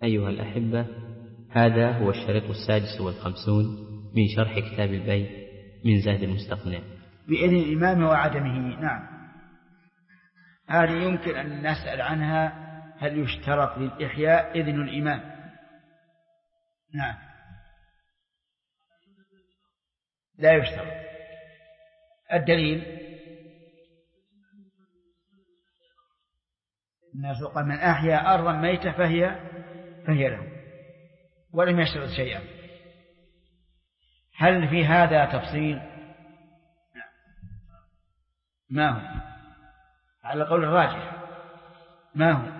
أيها الأحبة، هذا هو الشريط 56 من شرح كتاب البيع من زاد المستقنع بإذن الإمام وعدمه. نعم، هذه يمكن أن نسأل عنها: هل يشترط للإحياء إذن الإمام؟ نعم، لا يشترط. الدليل: الناس قال: من أحيا أرضا ميتة فهي له، ولم يشترط شيئا. هل في هذا تفصيل؟ ما هو على قول الراجح؟ ما هو؟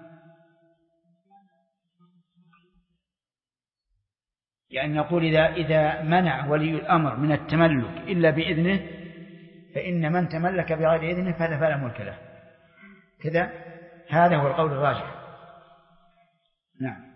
يعني نقول إذا منع ولي الأمر من التملك إلا بإذنه، فإن من تملك بغير إذنه فلا ملك له. كذا، هذا هو القول الراجح. نعم.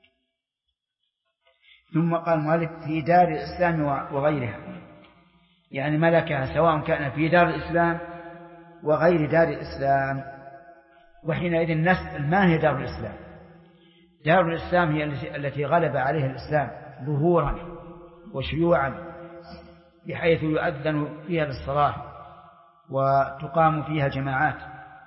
ثم قال المؤلف: في دار الإسلام وغيرها، يعني ملكها سواء كان في دار الإسلام وغير دار الإسلام. وحينئذ نسأل: ما هي دار الإسلام؟ دار الإسلام هي التي غلب عليها الإسلام ظهورا وشيوعا، بحيث يؤذن فيها للصلاة وتقام فيها جماعات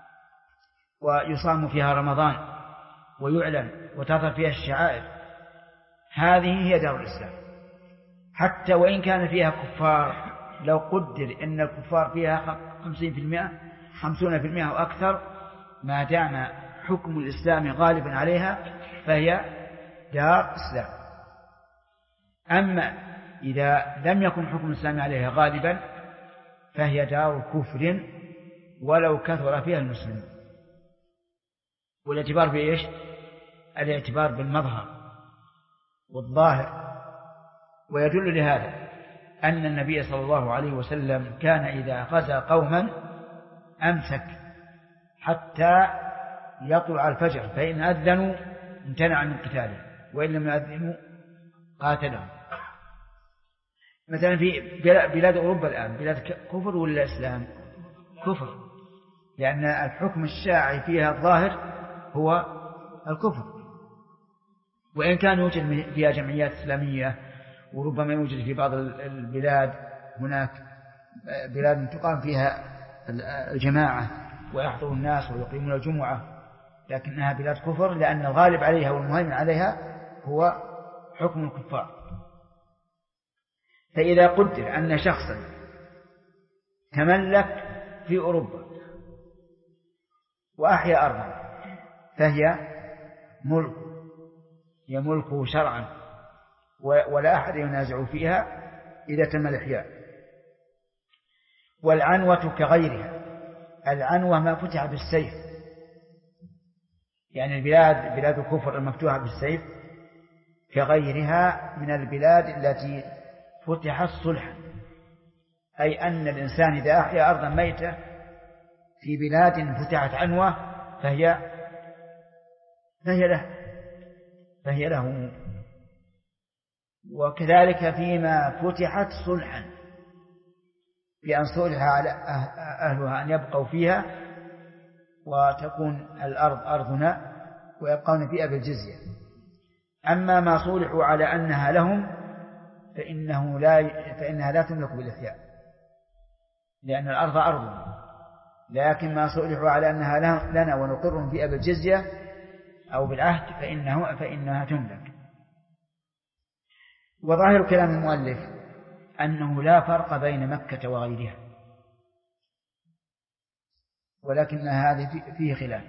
ويصام فيها رمضان ويعلن وتظهر فيها الشعائر. هذه هي دار الإسلام. حتى وإن كان فيها كفار، لو قدر أن الكفار فيها 50% وأكثر، ما دام حكم الإسلام غالبا عليها فهي دار إسلام. أما إذا لم يكن حكم الإسلام عليها غالبا فهي دار كفر ولو كثر فيها المسلمين. والاعتبار بإيش؟ الاعتبار بالمظهر والظاهر. ويدل لهذا أن النبي صلى الله عليه وسلم كان إذا غزا قوما أمسك حتى يطلع الفجر، فإن أذنوا امتنع من قتاله، وإن لم يأذنوا قاتلهم. مثلا في بلاد أوروبا الآن بلاد كفر ولا إسلام؟ كفر، لأن الحكم الشاعي فيها الظاهر هو الكفر. وإن كان يوجد فيها جمعيات إسلامية، وربما يوجد في بعض البلاد هناك بلاد تقام فيها الجماعة ويحضر الناس ويقيمون الجمعة، لكنها بلاد كفر، لأن الغالب عليها والمهيمن عليها هو حكم الكفار. فإذا قدر أن شخصا تملك في أوروبا وأحيا أرضا فهي ملك، يملكه شرعا ولا أحد ينازع فيها إذا تم الإحياء. والعنوة كغيرها. العنوة ما فتح بالسيف، يعني بلاد الكفر المفتوحة بالسيف كغيرها من البلاد التي فتحت صلحا، أي أن الإنسان إذا أحيا أرضا ميتة في بلاد فتحت عنوة فهي له. وكذلك فيما فتحت صلحا، بأن صلح على أهلها أن يبقوا فيها وتكون الأرض أرضنا ويبقون فيها بالجزية. أما ما صلحوا على أنها لهم فإنها لا تملك بالإحياء، لأن الأرض أرضنا. لكن ما صلحوا على أنها لنا ونقرهم فيها بالجزية أو بالعهد فإنها تملك. وظاهر كلام المؤلف أنه لا فرق بين مكة وغيرها، ولكن هذه فيه خلاف.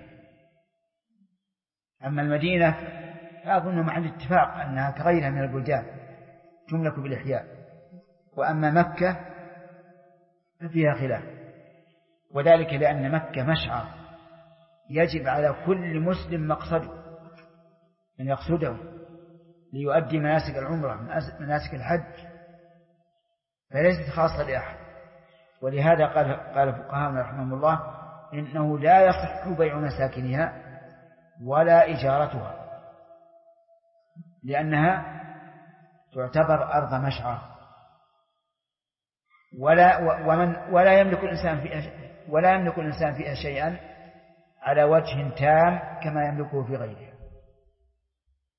أما المدينة فأظن محل اتفاق أنها كغيرها من البلدان تملك بالإحياء، وأما مكة ففيها خلاف، وذلك لأن مكة مشعر يجب على كل مسلم مقصده أن يقصده ليؤدي مناسك العمرة مناسك الحج، فليست خاصة لأحد. ولهذا قال فقهاؤنا رحمهم الله: إنه لا يصح بيع مساكنها ولا إجارتها، لأنها تعتبر أرض مشعر، ولا يملك الإنسان فيها شيئا على وجه تام كما يملكه في غيرها.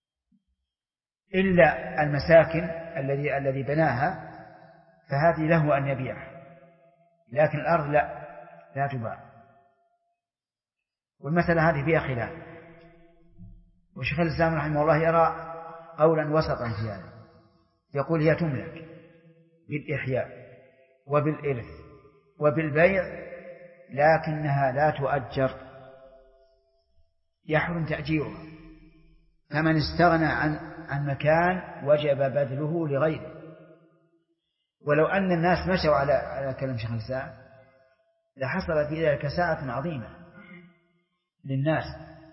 إلا المساكن الذي بناها فهذه له أن يبيعها، لكن الأرض لا تباع. والمسألة هذه فيها خلاف، وشيخ الإسلام رحمه الله يرى قولا وسطا في هذا، يقول هي تملك بالإحياء وبالإرث وبالبيع، لكنها لا تؤجر، يحرم تأجيرها. فمن استغنى عن مكان وجب بذله لغيره. ولو أن الناس مشوا على كلام شيخ الإسلام لحصل في ذلك ساعة عظيمة للناس.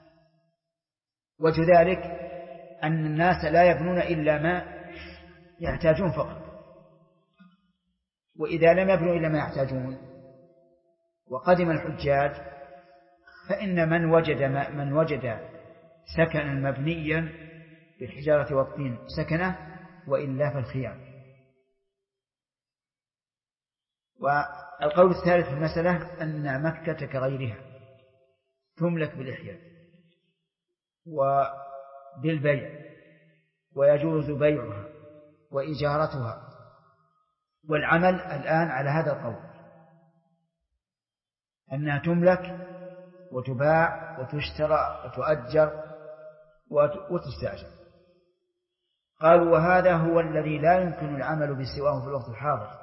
وجه ذلك أن الناس لا يبنون إلا ما يحتاجون فقط، وإذا لم يبنوا إلا ما يحتاجون وقدم الحجاج فإن من وجد سكنا مبنيا بالحجارة والطين سكنه، وإلا فالخيار. والقول الثالث في المسألة أن مكة كغيرها تملك بالإحياء وبالبيع، ويجوز بيعها وإجارتها، والعمل الآن على هذا القول أنها تملك وتباع وتشترى وتؤجر وتستأجر. قالوا وهذا هو الذي لا يمكن العمل بسواه في الوقت الحاضر،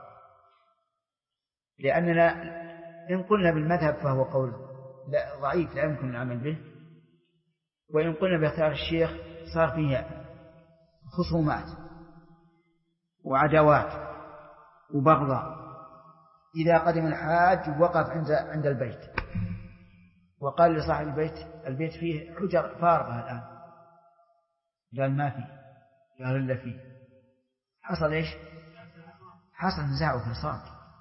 لأننا إن قلنا بالمذهب فهو قول ضعيف لا يمكن العمل به، وإن قلنا باختيار الشيخ صار فيه خصومات وعداوات وبغضاء. إذا قدم الحاج وقف عند البيت وقال لصاحب البيت فيه حجر فارغة الآن، قال ما فيه، قال إلا فيه، حصل إيش؟ حصل نزاع وفصال.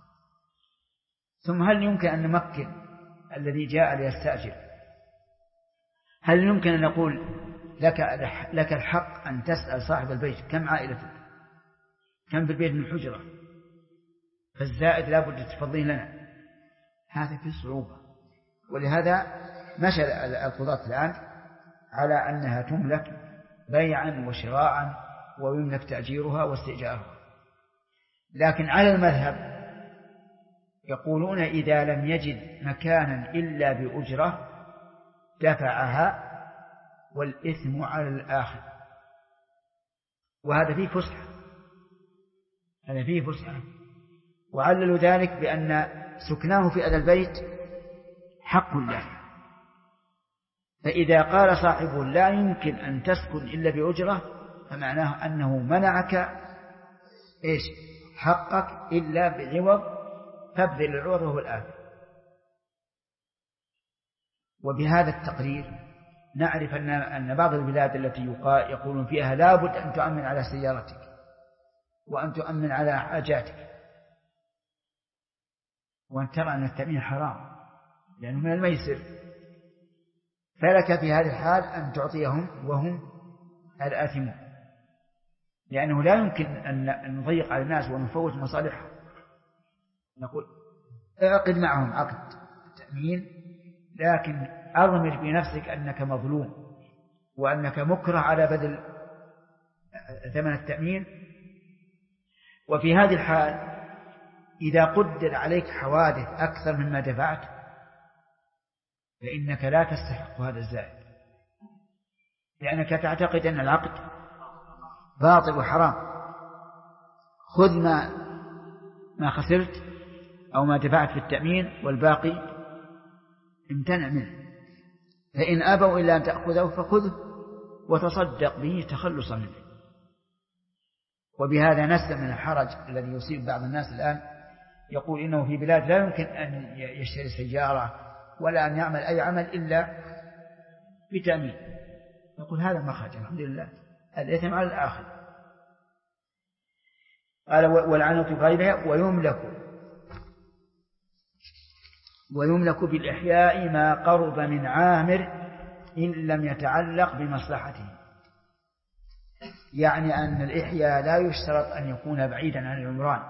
ثم هل يمكن أن نمكن الذي جاء ليستأجر؟ هل يمكن أن نقول لك الحق أن تسأل صاحب البيت كم عائلتك، كم في البيت من حجرة، فالزائد لا بد تفضين لنا؟ هذا في صعوبة. ولهذا مشى القضاة الآن على أنها تملك بيعا وشراعا، ويملك تأجيرها واستئجارها. لكن على المذهب يقولون إذا لم يجد مكانا إلا بأجرة دفعها، والإثم على الآخر. وهذا فيه فسحة، هذا فيه فسحة. وعللوا ذلك بأن سكناه في هذا البيت حق له، فإذا قال صاحبه لا يمكن أن تسكن إلا بأجرة فمعناه أنه منعك إيش؟ حقك إلا بعوض، فابذل العوض وهو الآخر. وبهذا التقرير نعرف أن بعض البلاد التي يقولون فيها لا بد أن تؤمن على سيارتك وأن تؤمن على حاجاتك، وأن ترى أن التأمين حرام لأنه من الميسر، فلك في هذه الحال أن تعطيهم وهم الآثمون، لأنه لا يمكن أن نضيق على الناس ونفوت مصالحهم. نقول اعقد معهم عقد تأمين، لكن أضمر بنفسك أنك مظلوم وأنك مكره على بذل ثمن التأمين. وفي هذه الحال إذا قدر عليك حوادث أكثر مما دفعت فإنك لا تستحق هذا الزائد، لأنك تعتقد أن العقد باطل وحرام. خذ ما خسرت أو ما دفعت في التأمين، والباقي امتنع منه. فإن أبوا إلا أن تأخذه فخذه وتصدق به تخلصا منه. وبهذا نسلم من الحرج الذي يصيب بعض الناس الآن، يقول إنه في بلاد لا يمكن أن يشتري سيارة ولا أن يعمل أي عمل إلا بتأمين. يقول هذا مخرج، الحمد لله، الإثم على الآخر. قال والعنة في غيرها ويملك بالإحياء ما قرب من عامر إن لم يتعلق بمصلحته. يعني أن الإحياء لا يشترط أن يكون بعيدا عن العمران،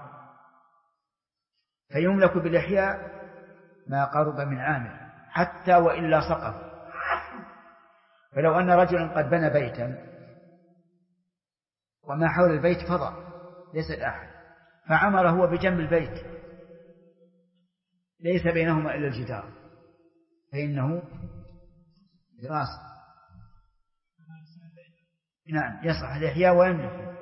فيملك بالإحياء ما قرب من عامر حتى وإلا سقط. فلو أن رجلا قد بنى بيتا وما حول البيت فضاء ليس أحد، فعمر هو بجنب البيت ليس بينهما إلا الجدار، فإنه دراسة. نعم يصح الإحياء ويملك،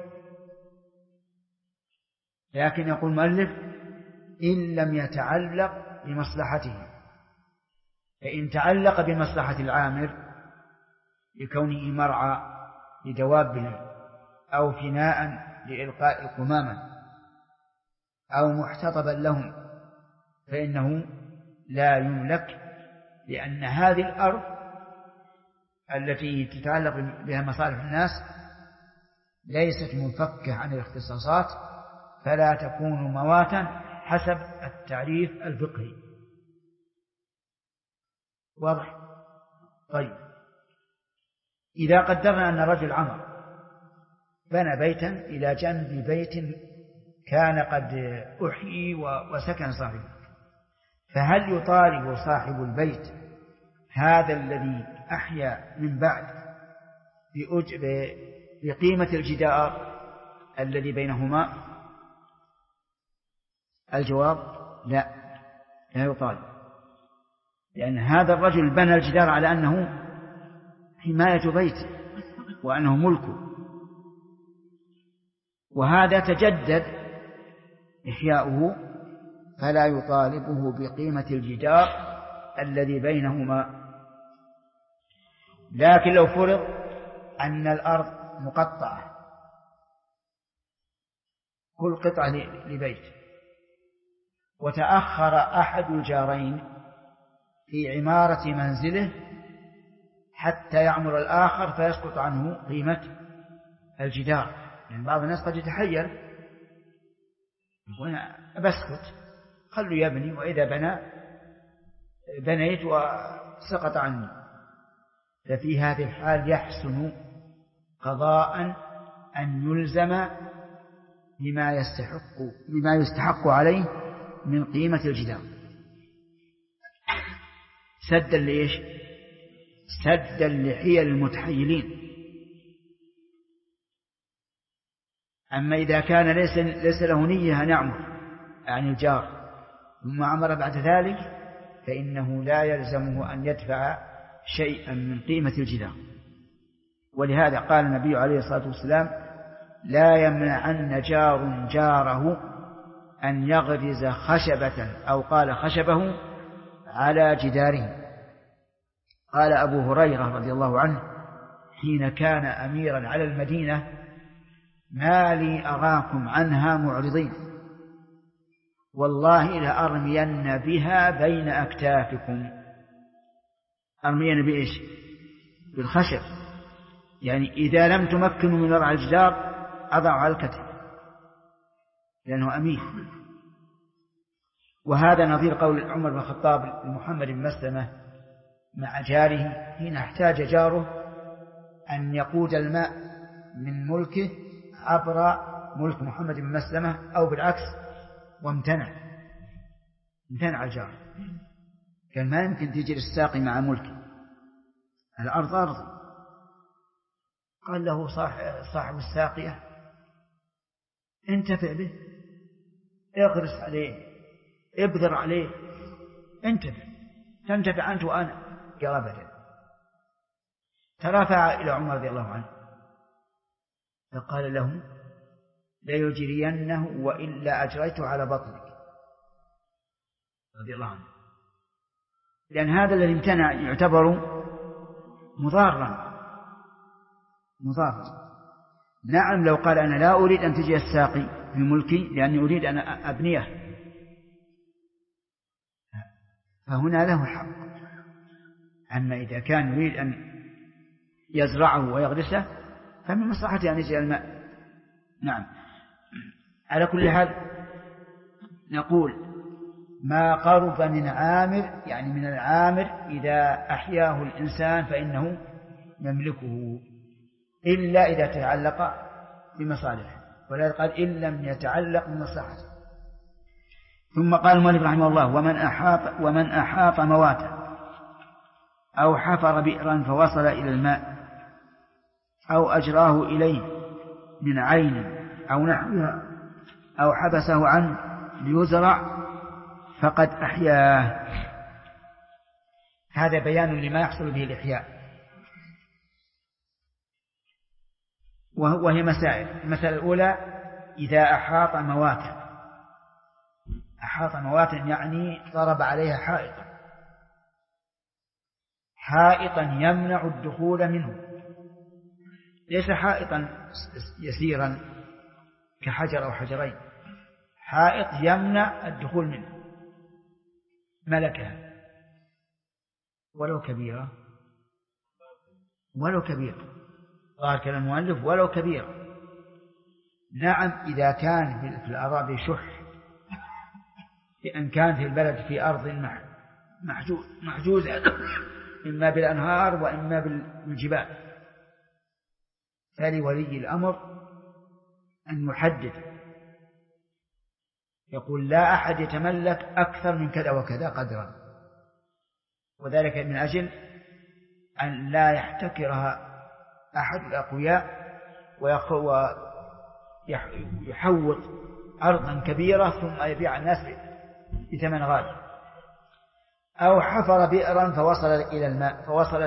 لكن يقول المؤلف إن لم يتعلق بمصلحته، فإن تعلق بمصلحة العامر لكونه مرعى لدوابه أو فناء لإلقاء القمامة أو محتطبا لهم فإنه لا يملك، لأن هذه الأرض التي تتعلق بها مصالح الناس ليست منفكة عن الاختصاصات، فلا تكون مواتا حسب التعريف الفقهي. واضح؟ طيب، إذا قدرنا أن رجل عمر بنى بيتا إلى جنب بيت كان قد أحيي وسكن صاحبه، فهل يطالب صاحب البيت هذا الذي أحيا من بعد بقيمة الجدار الذي بينهما؟ الجواب لا يطالب، لأن هذا الرجل بنى الجدار على أنه حماية بيته وأنه ملكه، وهذا تجدد إحياؤه فلا يطالبه بقيمة الجدار الذي بينهما. لكن لو فرض أن الأرض مقطعة كل قطعة لبيت، وتأخر أحد الجارين في عمارة منزله حتى يعمر الآخر فيسقط عنه قيمة الجدار، يعني بعض الناس قد يتحير يقول بسكت خلوا يبني، وإذا بنيت وسقط عني، ففي هذه الحال يحسن قضاء أن يلزم بما يستحق عليه من قيمة الجدار سدا لإيش؟ سدا لحيل المتحيلين. أما إذا كان ليس له نية أن يعمر عن الجار ثم عمر بعد ذلك فإنه لا يلزمه أن يدفع شيئا من قيمة الجدار. ولهذا قال النبي عليه الصلاة والسلام لا يمنعن جار جاره أن يغرز خشبة أو قال خشبه على جداره. قال أبو هريرة رضي الله عنه حين كان أميرا على المدينة ما لي أراكم عنها معرضين، والله لأرمين بها بين أكتافكم. أرمين بإيش؟ بالخشب، يعني إذا لم تمكنوا من وضع الجدار أضعوا على الكتف لأنه أمير. وهذا نظير قول عمر بن الخطاب لمحمد بن مسلمة مع جاره حين احتاج جاره أن يقود الماء من ملكه عبر ملك محمد بن مسلمة أو بالعكس، وامتنع الجار، كان ما يمكن تجري الساقي مع ملكه، الأرض أرضي. قال له صاحب الساقية انتفع به، اغرس عليه، ابذر عليه، تنتفع أنت وأنا. قال أبدا. ترافع إلى عمر رضي الله عنه فقال له ليجرينه وإلا أجريته على بطنك رضي الله عنه، لأن هذا الذي امتنع يعتبر مضارا. نعم لو قال أنا لا أريد أن تجي الساقي في ملكي لأني أريد أن أبنيه فهنا له حق. أما إذا كان يريد أن يزرعه ويغرسه فمن مصلحته أن يجري الماء. نعم. على كل حال نقول ما قرب من عامر، يعني من العامر إذا أحياه الإنسان فإنه يملكه إلا إذا تعلق بمصالحه، ولا قال إن لم يتعلق بمصلحته. ثم قال المؤلف رحمه الله ومن أحاط مواتا أو حفر بئرا فوصل إلى الماء أو أجراه إليه من عين أو نحوها أو حبسه عنه ليزرع فقد أحياه. هذا بيان لما يحصل به الإحياء. وهي مسائل. المسألة الأولى: إذا أحاط مواتا يعني ضرب عليها حائطا يمنع الدخول منه، ليس حائطا يسيرا كحجر أو حجرين، حائط يمنع الدخول منه، ملكها ولو كبيرة قال كلام المؤلف ولو كبيرة. نعم إذا كان في الأراضي شح، بأن كان في البلد في أرض محجوزة إما بالأنهار وإما بالجبال، فلولي الأمر أن يحدد، يقول لا أحد يتملك أكثر من كذا وكذا قدرا، وذلك من أجل أن لا يحتكرها أحد الأقوياء ويحوط أرضا كبيرة ثم يبيع الناس بثمن غالي. أو حفر بئرا فوصل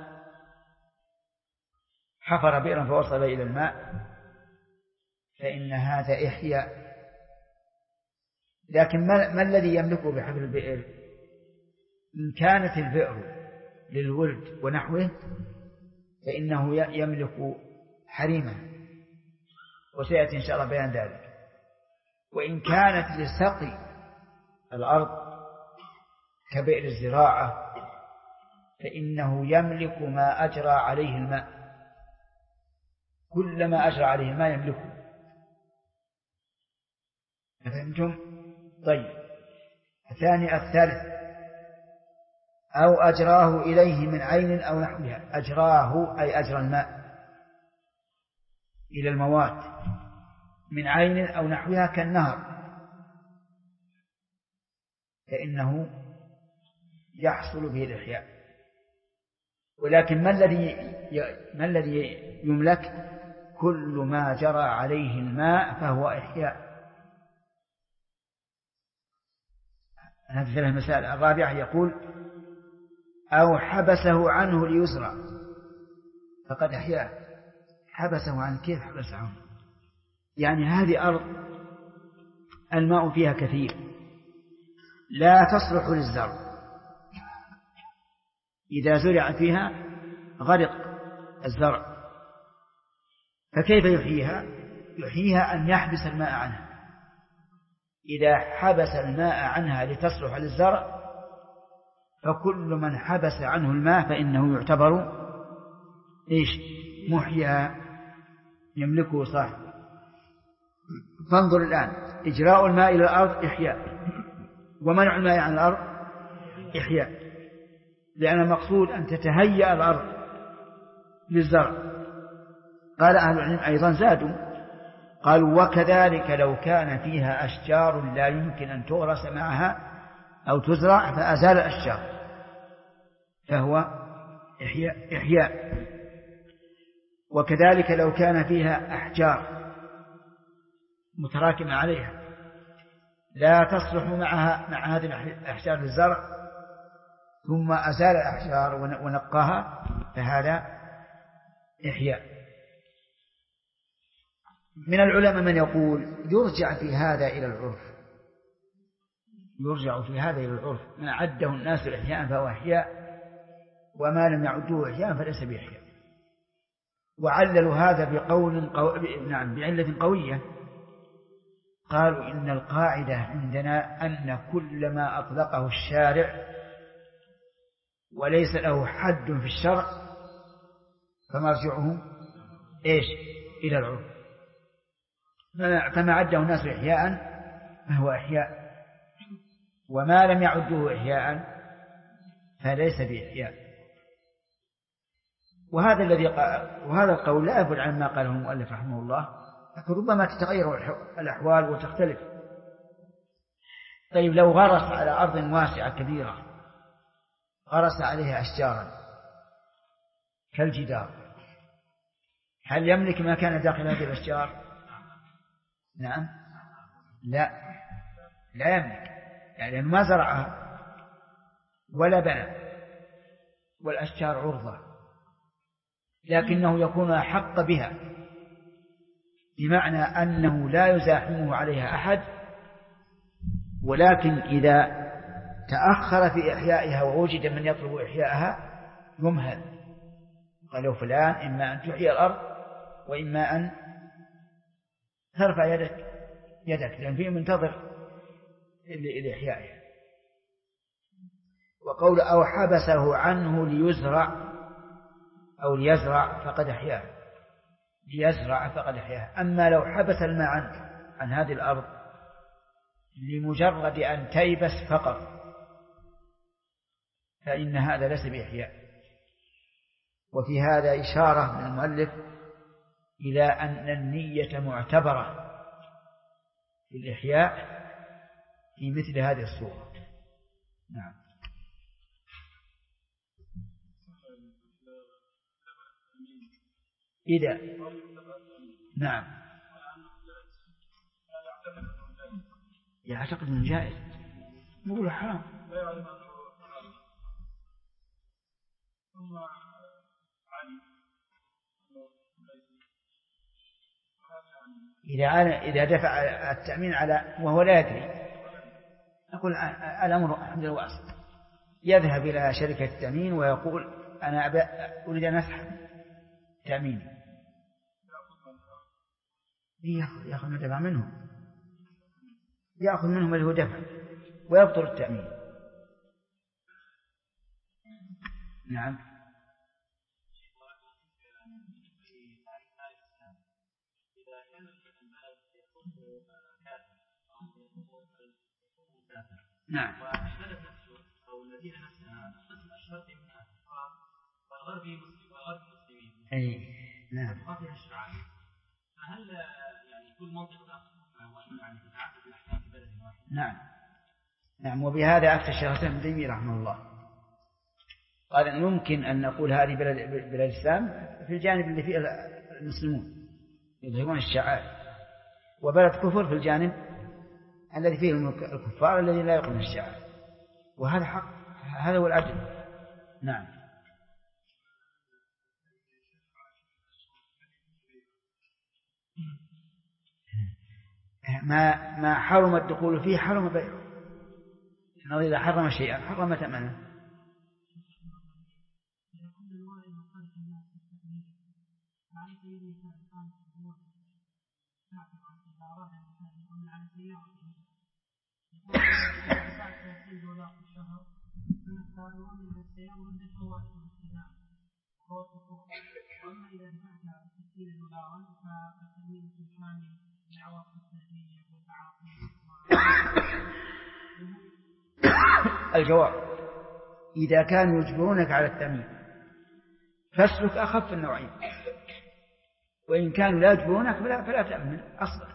إلى الماء فإن هذا إحياء. لكن ما الذي يملكه بحفر البئر؟ إن كانت البئر للولد ونحوه فإنه يملك حريمه، وسيأتي إن شاء الله بيان ذلك. وإن كانت لسقي الأرض كبئر الزراعة فإنه يملك ما أجرى عليه الماء، كل ما أجرى عليه الماء يملكه. فهمتم؟ طيب. الثالث: أو أجراه إليه من عين أو نحوها. أجراه أي أجرى الماء إلى المواد من عين أو نحوها كالنهر، فإنه يحصل به الإحياء. ولكن ما الذي يملك؟ كل ما جرى عليه الماء فهو إحياء. هذه ثلاث مسائل. الرابعة يقول: أو حبسه عنه ليزرع فقد أحياه. حبسه عنه، كيف حبسه عنه؟ يعني هذه أرض الماء فيها كثير لا تصلح للزرع، إذا زرع فيها غرق الزرع، فكيف يحييها؟ يحييها أن يحبس الماء عنها. إذا حبس الماء عنها لتصلح للزرع فكل من حبس عنه الماء فإنه يعتبر محيا، يملكه صاحبه. فانظر الآن: إجراء الماء إلى الأرض إحياء، ومنع الماء عن الأرض إحياء، لأن المقصود أن تتهيأ الأرض للزرع. قال أهل العلم أيضا زادوا قالوا: وكذلك لو كان فيها أشجار لا يمكن أن تغرس معها أو تزرع فأزال الأشجار فهو إحياء. وكذلك لو كان فيها أحجار متراكمة عليها لا تصلح مع هذه الأحجار للزرع ثم أزال الأحجار ونقاها فهذا إحياء. من العلماء من يقول يرجع في هذا إلى العرف، من عده الناس إحياء فهو إحياء، وما لم يعدوه إحياء فليس بإحياء. وعللوا هذا بعلة قوية. قالوا: إن القاعدة عندنا أن كل ما أطلقه الشارع وليس له حد في الشرع فمرجعه إلى العرف. فما عده الناس إحياء فهو إحياء، وما لم يعدوه إحياء فليس بإحياء. وهذا القول لا يبعد عن ما قاله المؤلف رحمه الله، لكن ربما تتغير الأحوال وتختلف. طيب، لو غرس على أرض واسعة كبيرة، غرس عليها أشجارا كالجدار هل يملك ما كان داخل هذه الأشجار؟ نعم. لا يملك، يعني ما زرعها ولا بنى، والأشجار عرضة، لكنه يكون أحق بها، بمعنى أنه لا يزاحمه عليها أحد، ولكن إذا تأخر في إحيائها ووجد من يطلب إحيائها يمهل، قالوا فلان إما أن تحيي الأرض وإما أن ترفع يدك لأن فيه منتظر لإحيائها. وقول أو حبسه عنه ليزرع أو ليزرع فقد أحياه، ليزرع فقد أحياه. أما لو حبس الماء عن هذه الأرض لمجرد أن تيبس فقط فإن هذا ليس بإحياء. وفي هذا إشارة من المؤلف إلى أن النية معتبرة في الإحياء في مثل هذه الصورة. نعم. إذا نعم يعتقد أنه جائز نقول حرام. إذا دفع التأمين على وهو لا يدري نقول الأمر الحمد لله واسع، يذهب إلى شركة التأمين ويقول أنا أريد أن أسحب تأميني، يأخذ ما دفع منهم، يأخذ منهم اللي هو دفع ويبطل التأمين. نعم. نعم. أي نعم. فهل يعني كل منطقة نعم. وبهذا أفتى الشيخ الإسلام ابن تيمية رحمه الله، قال إن ممكن أن نقول هذه بلد الإسلام في الجانب اللي فيه المسلمون يظهرون الشعائر، وبلد كفر في الجانب الذي فيه الكفار الذي لا يقومون الشعائر، وهذا حق، هذا هو العدل. نعم. ما حرم الدخول فيه حرم بيعه، إذا حرم شيئا حرم ثمنه. الجواب إذا كانوا يجبرونك على التأمين فاسلك أخف النوعين، وإن كانوا لا يجبرونك فلا تأمن أصلا.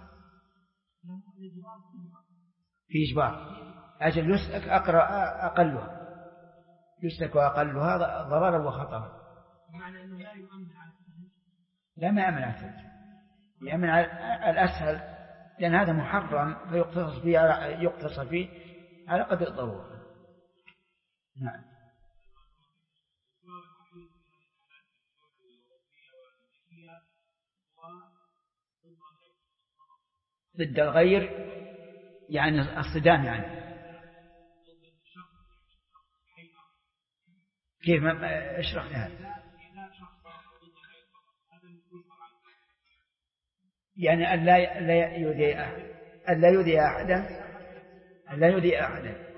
في إجبار أجل يسلك أقلها، يسلك أقلها ضررا وخطرا. لا ما يأمن على الثلج، يأمن على الأسهل، لأن هذا محرم فيقتصر فيه على قدر الضرورة. نعم. ضد الغير يعني الصدام، يعني كيف اشرح لها؟ يعني أن لا يؤذي أحدا.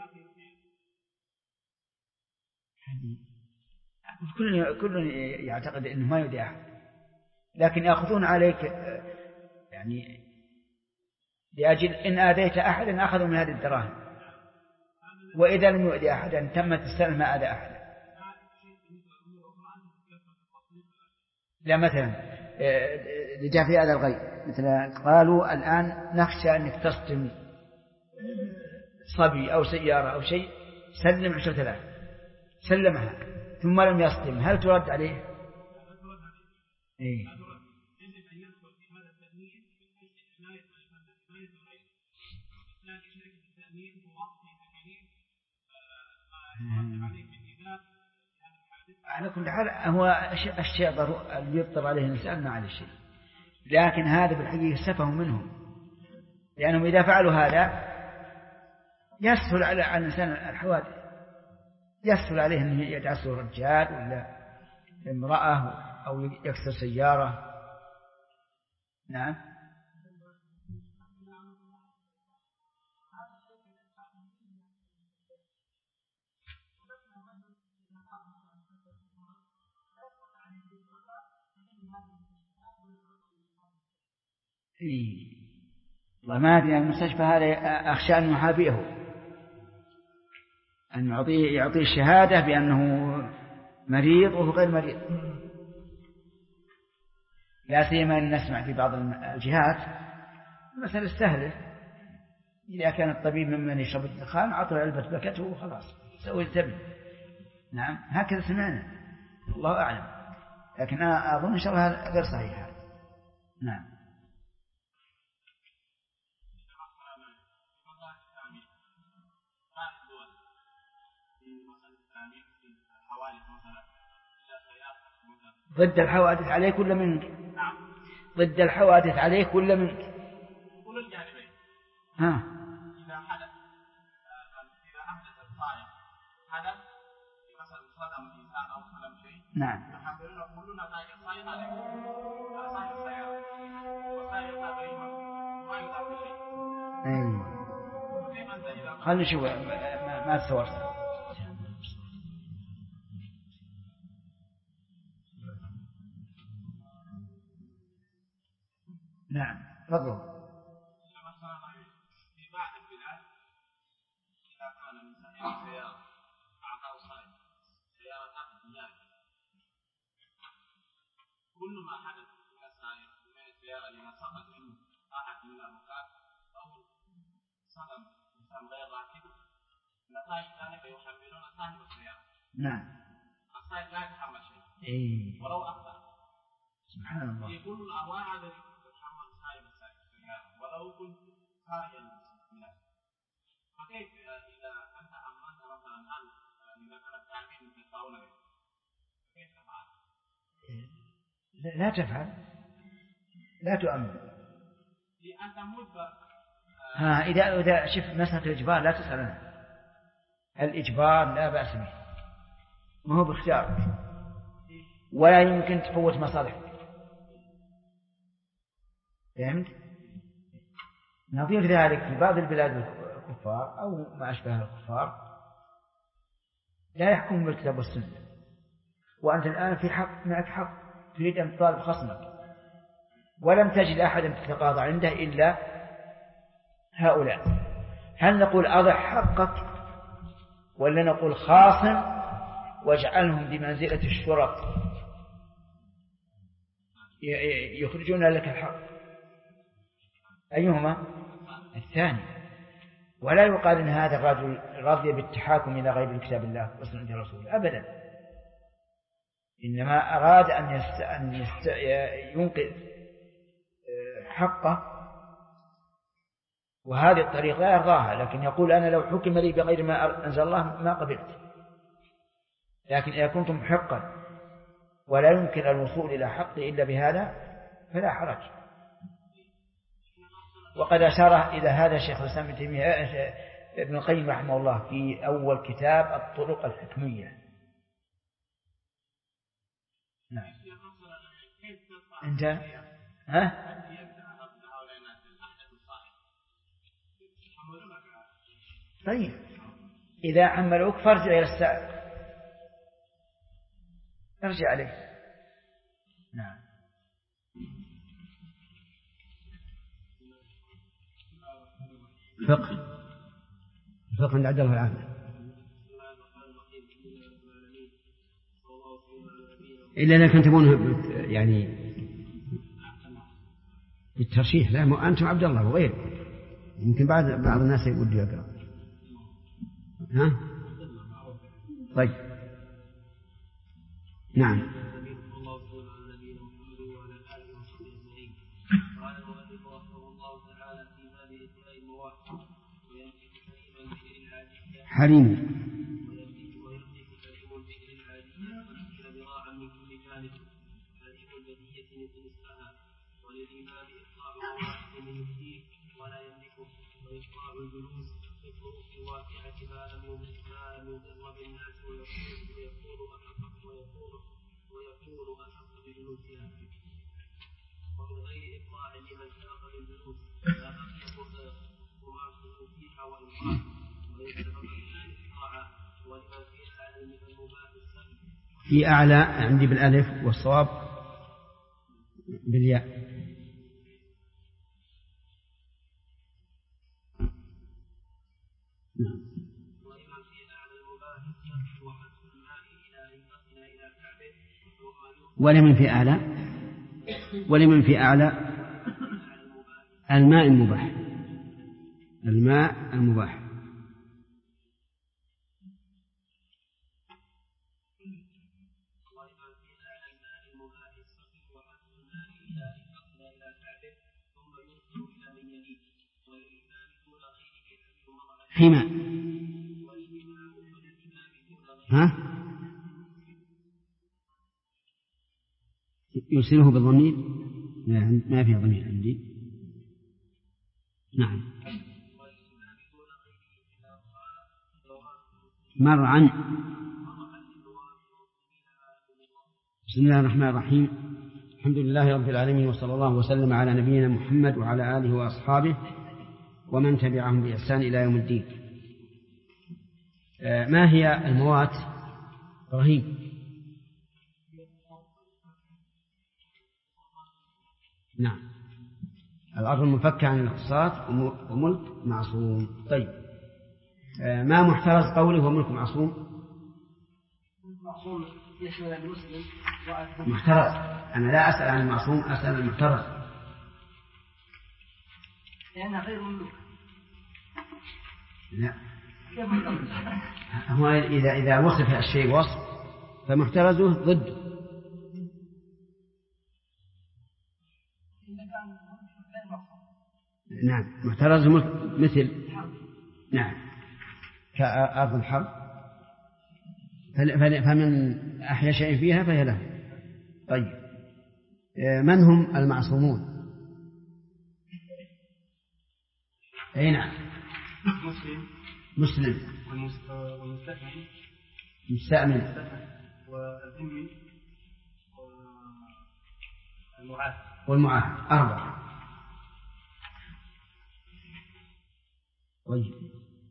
كل يعتقد أنه ما يؤذي أحد، لكن يأخذون عليك يعني لأجل إن آذيت أحدا أخذوا من هذه الدراهم، وإذا لم يؤذي أحدا تمت السنة ما آذى أحدا. لا مثلا لجاء في هذا الغير، مثلا قالوا الآن نخشى أنك تصدم صبي أو سيارة أو شيء، سلم 10,000، سلمها ثم لم يصدم، هل ترد عليه؟ إيه. يجب أن يدخل في هذا التأمين بحيث حماية الغير. ثاني شركة التأمين ووقت تكاليف ما يترتب عليه بالإيذاء هذا الحادث. على كل حال هو الشيء اللي يضطر عليه الإنسان ما عليه شيء، لكن هذا بالحقيقة سفه منهم، لأنهم إذا فعلوا هذا يسهل على الإنسان الحوادث، يسهل عليه أن يدعسه رجال ولا امرأة أو يكسر سيارة. نعم. والله ما أدري، المستشفى هذا أخشى أن يحابيه، أن يعطيه الشهادة بأنه مريض وهو غير مريض، لا سيما أن نسمع في بعض الجهات مثلا سهلة، إذا كان الطبيب ممن يشرب الدخان عطوا علبة بكته وخلاص سوي التبن. نعم هكذا سمعنا، الله أعلم، لكن أنا أظن إن شاء الله غير صحيح. نعم. ضد الحوادث عليك ولا منك؟ نعم. ضد الحوادث عليك ولا منك؟ كل الجانبين. ها. إذا أحدث الصائغ حدث مثلا صدم إنسان أو صدم شيء. نعم. يحملون كلنا صائغ عليه. صائغ السيارة وصائغ غريمة ما يضاف شيء. أي. خلنا نشوف ما تصورت. نعم تفضل. في بعض البلاد إذا كان الإنسان سيارة أعطاه صائغ سيارة تاخذ كل ما حدث من السائق من السيارة إذا سقط منه أحد من الركاب أو صدم إنسان غير راكب نتائج ذلك يحملون صاحب السيارة. نعم. السائق لا يتحمل شيء. إيه. ولو أخطأ. سبحان الله. يكون الأرواح الذي تتحمل صاحب السيارة ولو كنت خارج البلاد. فكيف إذا أنت أمنت مثلا أن إذا كان التأمين يدفعون به كيف تفعل؟ لا تفعل، لا تؤمن. أنت مجبر. إذا شفت مسألة الإجبار لا تسأل عنها. الإجبار لا بأس به، ما هو باختيارك، ولا يمكن تفوت مصالحك. فهمت؟ نظير ذلك في بعض البلاد الكفار أو ما أشبه الكفار لا يحكم بالكتاب والسنة، وأنت الآن في حق، معك حق، تريد أن تطالب خصمك ولم تجد أحدا تتقاضى عنده إلا هؤلاء. هل نقول أضع حقك ولا نقول خاصم واجعلهم بمنزلة الشرط يخرجون لك الحق؟ أيهما؟ الثاني. ولا يقال إن هذا الرجل رضي بالتحاكم إلى غير كتاب الله وسنة الرسول أبدا، إنما أراد أن ينقذ حقه، وهذه الطريقة لا يرضاها، لكن يقول أنا لو حكم لي بغير ما أنزل الله ما قبلت. لكن إذا كنت محقا ولا يمكن الوصول إلى حقه إلا بهذا فلا حرج. وقد أشار إلى هذا الشيخ الإسلام ابن تيمية ابن القيم رحمه الله في أول كتاب الطرق الحكمية. نعم. أنت ها؟ طيب إذا حملوك فارجع إلى السائق، ارجع عليه. نعم. الفقه عند عبد الله العامة إلا إذا كنت تبونه يعني بالترشيح. لا أنتم عبد الله وغير، يمكن بعض الناس يقول يقرأ. ها؟ طيب. نعم. حريم. ويملك حريم البئر العادية 50 ذراعا من كل جانب، حريم البدية نصفها، وللإمام إطلاع واحد من الدين ولا يملكه، وإطلاع الجلوس في الطرق الواقعة ما لم يضر بالناس ويكون أحق بجلوسها، ومن غير إطلاع لمن سبق بالجلوس لا بقي خماسه فيها وإطلاع، وإن سبق الثاني إطلاعا، ولمن في أعلى من المباح السبب. في أعلى عندي بالألف والصواب بالياء. ولمن في أعلى المباح السبب وحسب الماء إلى أن تصل إلى كعبه، ولمن في أعلى الماء المباح. حمى يرسله بالضمير؟ لا، ما فيها ضمير عندي. نعم. مرعا. بسم الله الرحمن الرحيم، الحمد لله رب العالمين، وصلى الله وسلم على نبينا محمد وعلى آله وأصحابه ومن تبعهم بإحسان إلى يوم الدين. ما هي الموات إبراهيم؟ نعم، الأرض المفكة عن الاقتصاد وملك معصوم. طيب، ما محترز قوله وملك معصوم؟ معصوم يشمل المسلم محترز، أنا لا أسأل عن المعصوم، أسأل عن المحترز. لأنه غير مملوك. لا، هو إذا وصف الشيء وصف فمحترزه ضده. نعم، محترزه مثل نعم كأرض الحرب، فمن أحيا شيء فيها فهي له. طيب، من هم المعصومون؟ أي نعم، مسلم والمستأمن والذمي والمعاهد، 4. طيب،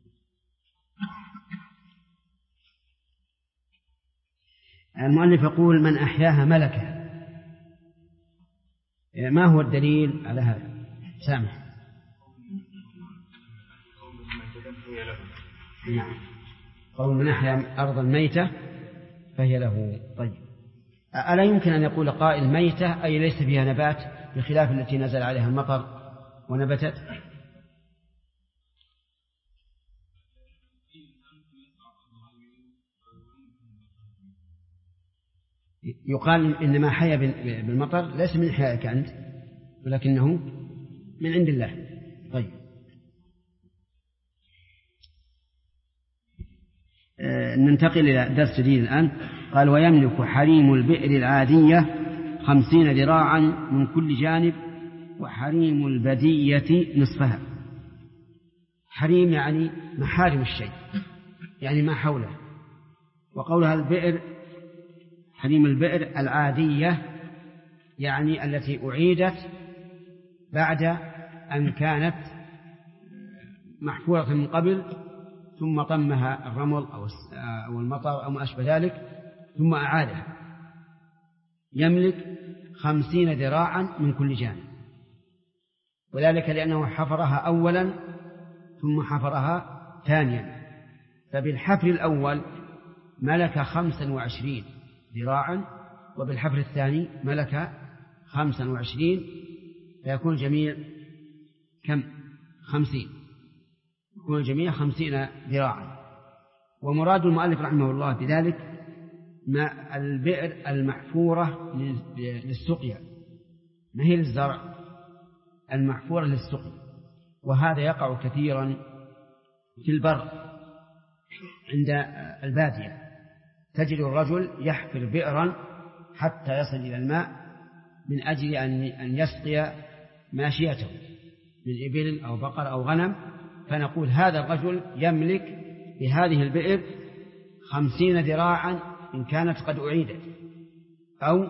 المؤلف يقول من أحياها ملكة. ما هو الدليل على هذا؟ سامح. نعم، قول من أحيا أرضا ميتة فهي له. طيب، ألا يمكن أن يقول قائل ميتة أي ليس فيها نبات، بخلاف التي نزل عليها المطر ونبتت؟ يقال إن ما حيا بالمطر ليس من إحيائك أنت، ولكنه من عند الله. طيب، ننتقل إلى درس جديد الآن. قال ويملك حريم البئر العادية 50 ذراعا من كل جانب، وحريم البدية نصفها. حريم يعني محارم الشيء، يعني ما حوله. وقولها البئر، حريم البئر العادية يعني التي أعيدت بعد أن كانت محفورة من قبل، ثم طمها الرمل أو المطر أو ما أشبه ذلك ثم أعادها. يملك 50 ذراعا من كل جانب، وذلك لأنه حفرها أولا ثم حفرها ثانيا، فبالحفر الأول ملك 25 ذراعا، وبالحفر الثاني ملك 25، فيكون الجميع كم؟ 50، يكون الجميع 50 ذراعا. ومراد المؤلف رحمه الله بذلك ما البئر المحفورة للسقيا، ما هي للزرع، المحفورة للسقيا. وهذا يقع كثيرا في البر عند البادية تجد الرجل يحفر بئرا حتى يصل إلى الماء من أجل أن يسقي ماشيته من إبل أو بقر أو غنم، فنقول هذا الرجل يملك بهذه البئر 50 ذراعا إن كانت قد أعيدت، أو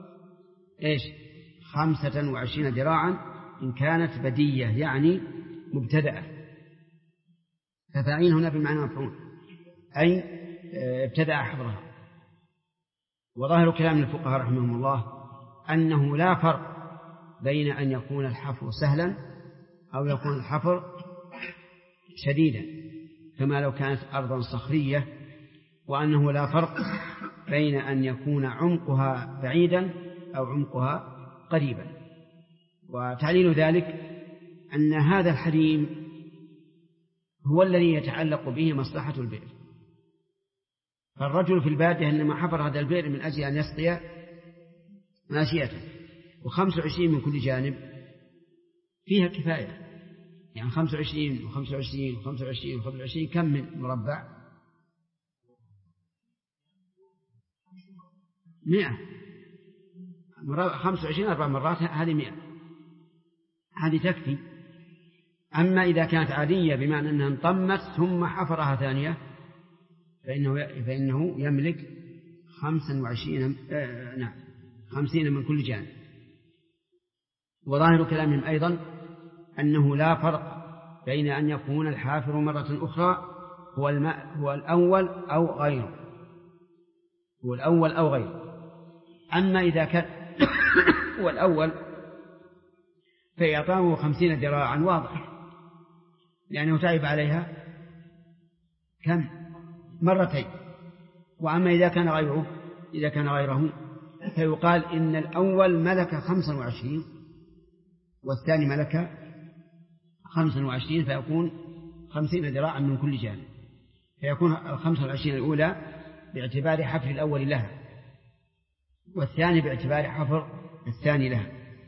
25 ذراعا إن كانت بدية يعني مبتدأة. ففاعين هنا بمعنى مفعول، أي ابتدأ حفرها. وظاهر كلام الفقهاء رحمهم الله أنه لا فرق بين أن يكون الحفر سهلا أو يكون الحفر شديدا، كما لو كانت أرضا صخرية، وأنه لا فرق بين أن يكون عمقها بعيدا أو عمقها قريبا. وتعليل ذلك أن هذا الحريم هو الذي يتعلق به مصلحة البئر. فالرجل في البادية إنما حفر هذا البئر من أجل أن يسقي ماشيته، 25 من كل جانب فيها كفاية، يعني 25 و25 و25 و25 كم من مربع؟ 100. 25 4 مرات هذه 100، هذه تكفي. أما إذا كانت عادية بمعنى أنها انطمت ثم حفرها ثانية فإنه يملك 50 من كل جانب. وظاهر كلامهم أيضا أنه لا فرق بين أن يكون الحافر مرة أخرى هو الأول أو غيره، هو الأول أو غيره. أما إذا كان هو الأول فإعطاه 50 ذراعا واضح، لأنه تعب عليها كم؟ مرتين. وأما إذا كان غيره فيقال إن الأول ملك 25 والثاني ملك 25، فيكون 50 ذراعا من كل جانب، فيكون 25 الأولى باعتبار حفر الأول لها، والثاني باعتبار حفر الثاني لها.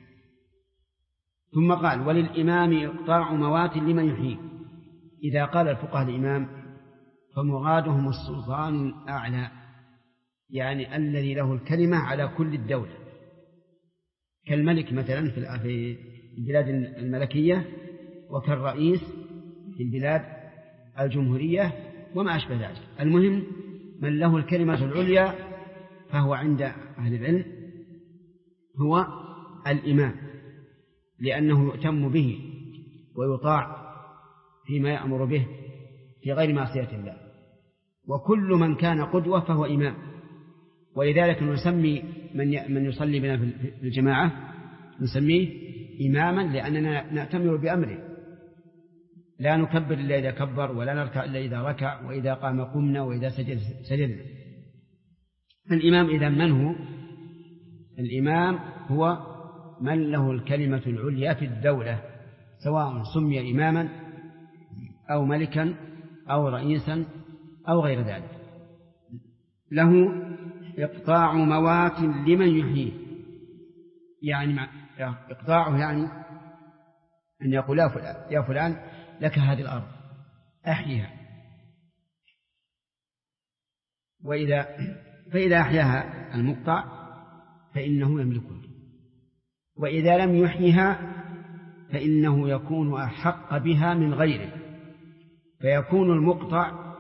ثم قال: وللإمام إقطاع موات لمن يحيي. إذا قال الفقهاء الإمام فمرادهم السلطان الأعلى، يعني الذي له الكلمة على كل الدولة، كالملك مثلا في البلاد الملكية، وكالرئيس في البلاد الجمهورية وما أشبه ذلك. المهم من له الكلمة العليا فهو عند أهل العلم هو الإمام، لأنه يؤتم به ويطاع فيما يأمر به في غير معصية الله. وكل من كان قدوة فهو إمام. ولذلك نسمي من يصلي بنا في الجماعة نسميه إماما، لأننا نأتمر بأمره، لا نكبر إلا إذا كبر، ولا نركع إلا إذا ركع، وإذا قام قمنا، وإذا سجد سجدنا. الإمام إذا من هو؟ الإمام هو من له الكلمة العليا في الدولة، سواء سمي إماما أو ملكا أو رئيسا أو غير ذلك. له إقطاع موات لمن يحييه، يعني إقطاعه يعني أن يقول: يا فلان لك هذه الأرض أحيها. فإذا أحياها المقطع فإنه يملكها، وإذا لم يحيها فإنه يكون أحق بها من غيره، فيكون المقطع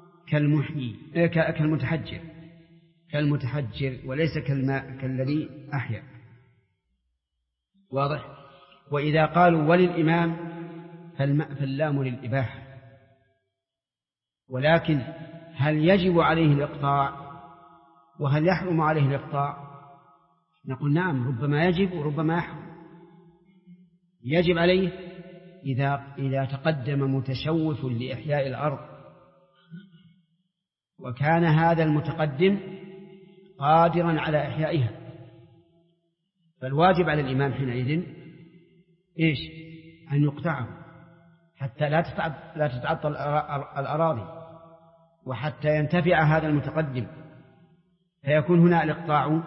كالمتحجر وليس كالذي أحيا. واضح؟ وإذا قالوا وللإمام فاللام للإباحة، ولكن هل يجب عليه الإقطاع وهل يحرم عليه الإقطاع؟ نقول نعم، ربما يجب وربما يحرم. يجب عليه إذا تقدم متشوف لإحياء الأرض وكان هذا المتقدم قادرا على إحيائها، فالواجب على الإمام حينئذ أن يقطعه حتى لا تتعطل الأراضي، وحتى ينتفع هذا المتقدم، فيكون هنا الإقطاع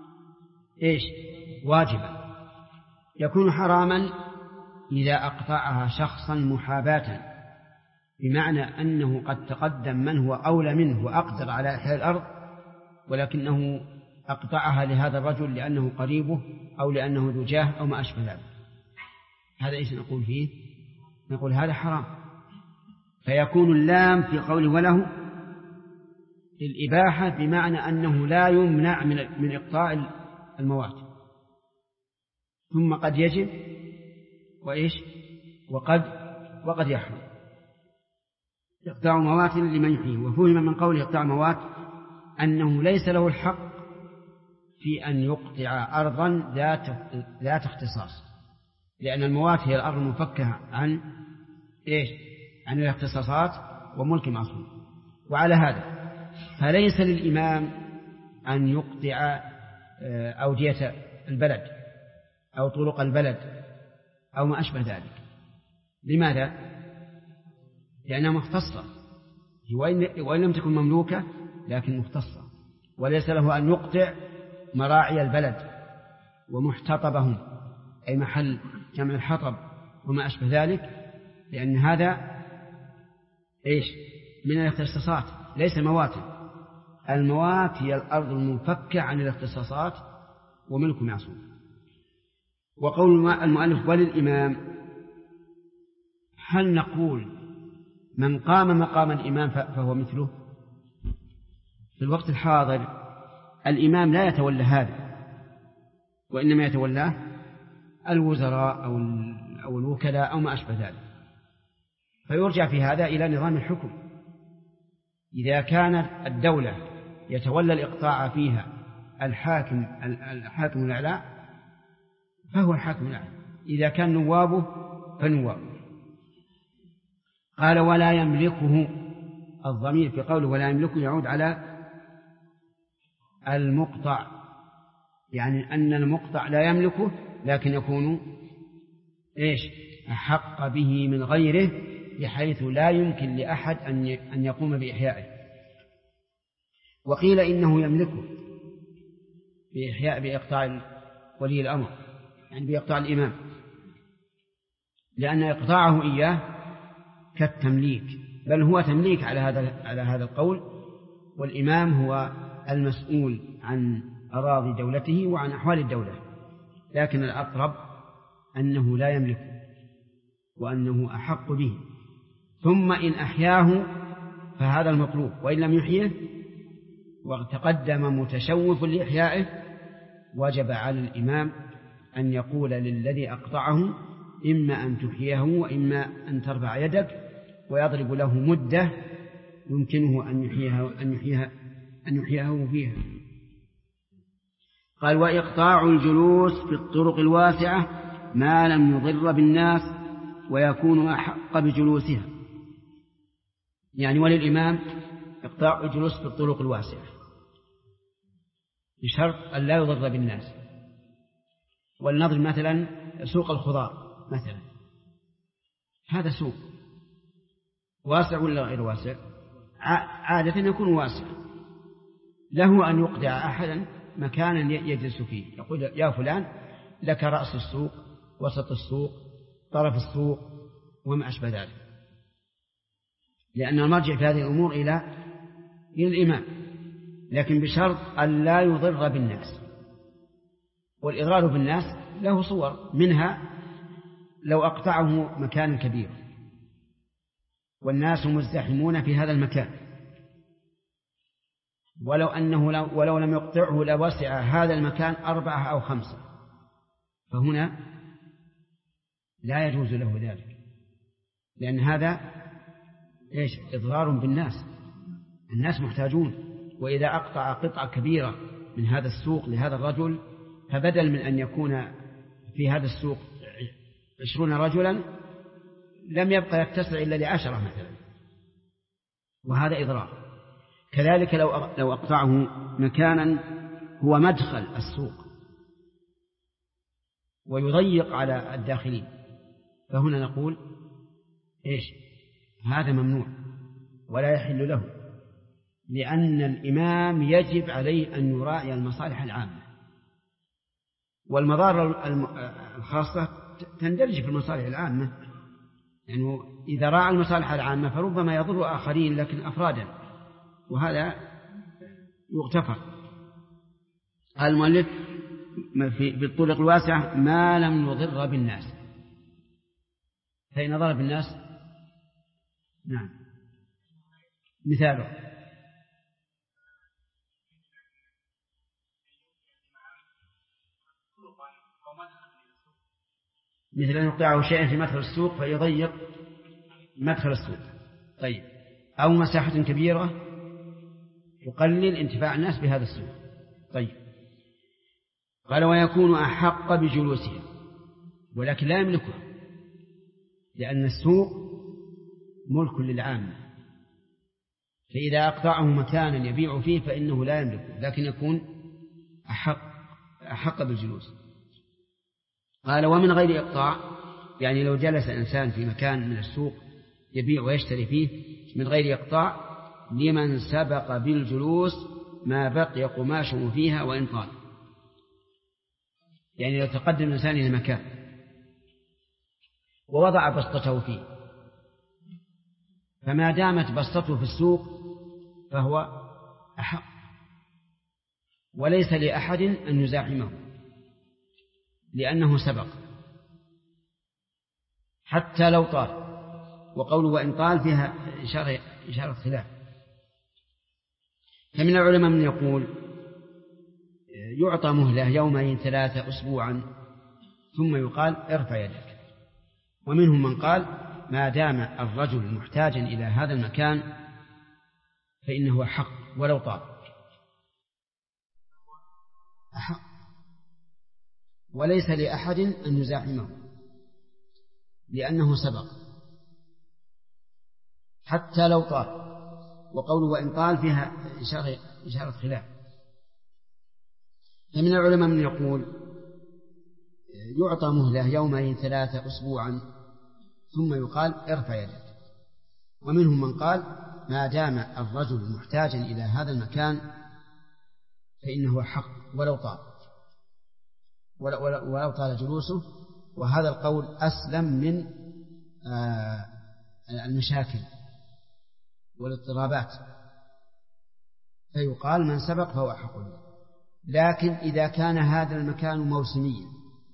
واجبا. يكون حراما إذا أقطعها شخصا محاباة، بمعنى أنه قد تقدم من هو أولى منه وأقدر على إحياء الأرض، ولكنه أقطعها لهذا الرجل لأنه قريبه أو لأنه ذو جاه أو ما أشبه ذلك. هذا إيش نقول فيه؟ نقول هذا حرام. فيكون اللام في قوله وله للإباحة، بمعنى أنه لا يمنع من إقطاع الموات، ثم قد يجب وإيش وقد يحرم إقطاع موات لمن يحييه. وفهم من قوله إقطاع موات أنه ليس له الحق في أن يقطع أرضا ذات اختصاص، لأن الموات هي الأرض المفكة عن الاختصاصات وملك معصوم. وعلى هذا فليس للإمام أن يقطع أودية البلد أو طرق البلد أو ما أشبه ذلك. لماذا؟ لأنها مختصة، وإن لم تكن مملوكة لكن مختصة، وليس له أن يقطع مراعي البلد ومحتطبهم، أي محل جمع الحطب وما أشبه ذلك، لأن هذا من الاختصاصات ليس موات. الموات هي الأرض المنفكة عن الاختصاصات وملك معصوم. وقول المؤلف وللإمام، هل نقول من قام مقام الإمام فهو مثله؟ في الوقت الحاضر الإمام لا يتولى هذا، وإنما يتولاه الوزراء أو الوكلاء أو ما أشبه ذلك. فيرجع في هذا إلى نظام الحكم. إذا كانت الدولة يتولى الإقطاع فيها الحاكم الأعلى فهو الحاكم الأعلى، إذا كان نوابه فنوابه. قال ولا يملكه، الضمير في قوله ولا يملكه يعود على المقطع، يعني أن المقطع لا يملكه لكن يكون أحق به من غيره، بحيث لا يمكن لأحد أن يقوم بإحيائه. وقيل إنه يملكه بإقطاع ولي الأمر، يعني بإقطاع الإمام، لأن إقطاعه إياه كالتمليك، بل هو تمليك على هذا القول. والإمام هو المسؤول عن أراضي دولته وعن أحوال الدولة، لكن الأقرب أنه لا يملكه وأنه أحق به. ثم إن أحياه فهذا المطلوب، وإن لم يحيه وتقدم متشوف لإحيائه وجب على الإمام أن يقول للذي أقطعه إما أن تحييه وإما أن ترفع يدك، ويضرب له مدة يمكنه أن يحييه فيها. قال وإقطاع الجلوس في الطرق الواسعة ما لم يضر بالناس ويكون أحق بجلوسها، يعني وللإمام إقطاع الجلوس في الطرق الواسعة بشرط أن لا يضر بالناس. ولنضرب مثلا سوق الخضار مثلا، هذا سوق واسع ولا غير واسع؟ عادة يكون واسع، له أن يقطع أحدا مكانا يجلس فيه، يقول يا فلان لك رأس السوق، وسط السوق، طرف السوق وما أشبه ذلك، لأن المرجع في هذه الأمور إلى الإمام، لكن بشرط أن لا يضر بالناس. والإضرار بالناس له صور، منها لو أقطعه مكان كبير والناس مزدحمون في هذا المكان، ولو لم يقطعه لوسع هذا المكان 4 أو 5، فهنا لا يجوز له ذلك، لأن هذا إضرار بالناس، الناس محتاجون. وإذا أقطع قطعة كبيرة من هذا السوق لهذا الرجل، فبدل من أن يكون في هذا السوق 20 رجلا لم يبقى يتسع إلا ل10 مثلا، وهذا إضرار. كذلك لو أقطعه مكانا هو مدخل السوق ويضيق على الداخلين، فهنا نقول هذا ممنوع ولا يحل له، لأن الإمام يجب عليه أن يراعي المصالح العامة، والمضار الخاصة تندرج في المصالح العامة. يعني إذا راعى المصالح العامة فربما يضر آخرين لكن أفرادا، وهذا يغتفر. قال المؤلف بالطرق الواسعة ما لم يضر بالناس، فإن ضر بالناس نعم. مثاله مثل أن يقطعه شيئا في مدخل السوق فيضيق مدخل السوق. طيب، أو مساحة كبيرة تقلل انتفاع الناس بهذا السوق. طيب، قال ويكون أحق بجلوسها، ولكن لا يملكه، لأن السوق ملك للعام، فإذا أقطعه مكانا يبيع فيه فإنه لا يملكه، لكن يكون أحق بالجلوس. قال ومن غير إقطاع، يعني لو جلس إنسان في مكان من السوق يبيع ويشتري فيه من غير إقطاع لمن سبق بالجلوس ما بقي قماشه فيها وإن طال. يعني لو تقدم إنسان إلى مكان ووضع بسطته فيه، فما دامت بسطته في السوق فهو أحق، وليس لأحد أن يزاحمه لأنه سبق حتى لو طال. وقوله وإن طال فيها إشارة خلاف. فمن العلماء من يقول يعطى مهلة يومين 3 أسبوعا ثم يقال ارفع يدك، ومنهم من قال ما دام الرجل محتاجا إلى هذا المكان فإنه حق ولو طال، أحق وليس لأحد أن يزاحمه لأنه سبق حتى لو طال. وقوله وإن طال فيها إشارة خلاف. فمن العلماء من يقول يعطى مهلة يومين 3 أسبوعا ثم يقال ارفع يدك، ومنهم من قال ما دام الرجل محتاجا إلى هذا المكان فإنه حق ولو طال ولو طال جلوسه. وهذا القول أسلم من المشاكل والاضطرابات، فيقال من سبق فهو أحق به. لكن إذا كان هذا المكان موسميا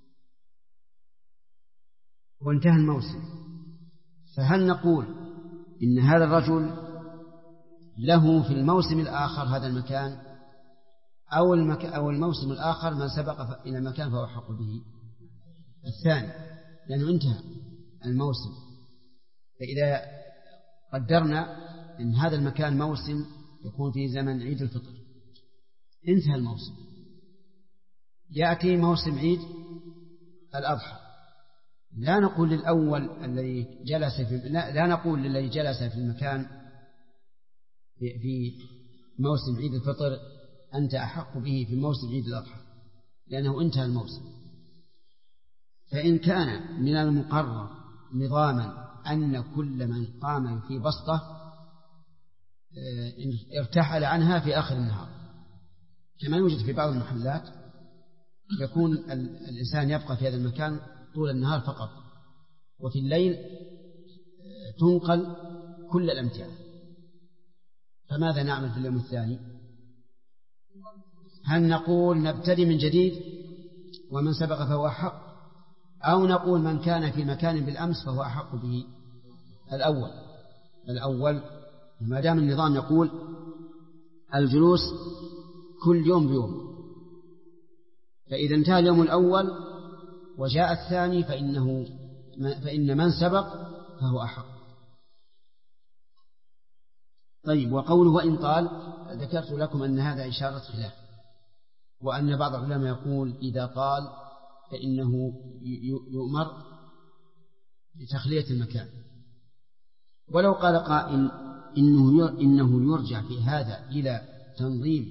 وانتهى الموسم، فهل نقول إن هذا الرجل له في الموسم الآخر هذا المكان أو الموسم الآخر من سبق إلى المكان فهو أحق به؟ الثاني، لأنه انتهى الموسم. فإذا قدرنا أن هذا المكان موسم يكون في زمن عيد الفطر، انتهى الموسم، يأتي موسم عيد الأضحى، لا نقول للأول الذي جلس لا نقول للذي جلس في المكان في موسم عيد الفطر أنت أحق به في موسم عيد الأضحى، لأنه انتهى الموسم. فإن كان من المقرر نظاما أن كل من قام في بسطة ارتحل عنها في آخر النهار، كما يوجد في بعض المحلات يكون الإنسان يبقى في هذا المكان طول النهار فقط، وفي الليل تنقل كل الأمتعة، فماذا نعمل في اليوم الثاني؟ هل نقول نبتدي من جديد ومن سبق فهو أحق، أو نقول من كان في مكان بالأمس فهو أحق به؟ الأول ما دام النظام يقول الجلوس كل يوم بيوم، فإذا انتهى اليوم الأول وجاء الثاني فإن من سبق فهو أحق. طيب، وقوله وإن طال ذكرت لكم أن هذا إشارة خلاف، وأن بعض العلماء يقول إذا طال فإنه يؤمر بتخلية المكان. ولو قال قائل إنه يرجع في هذا إلى تنظيم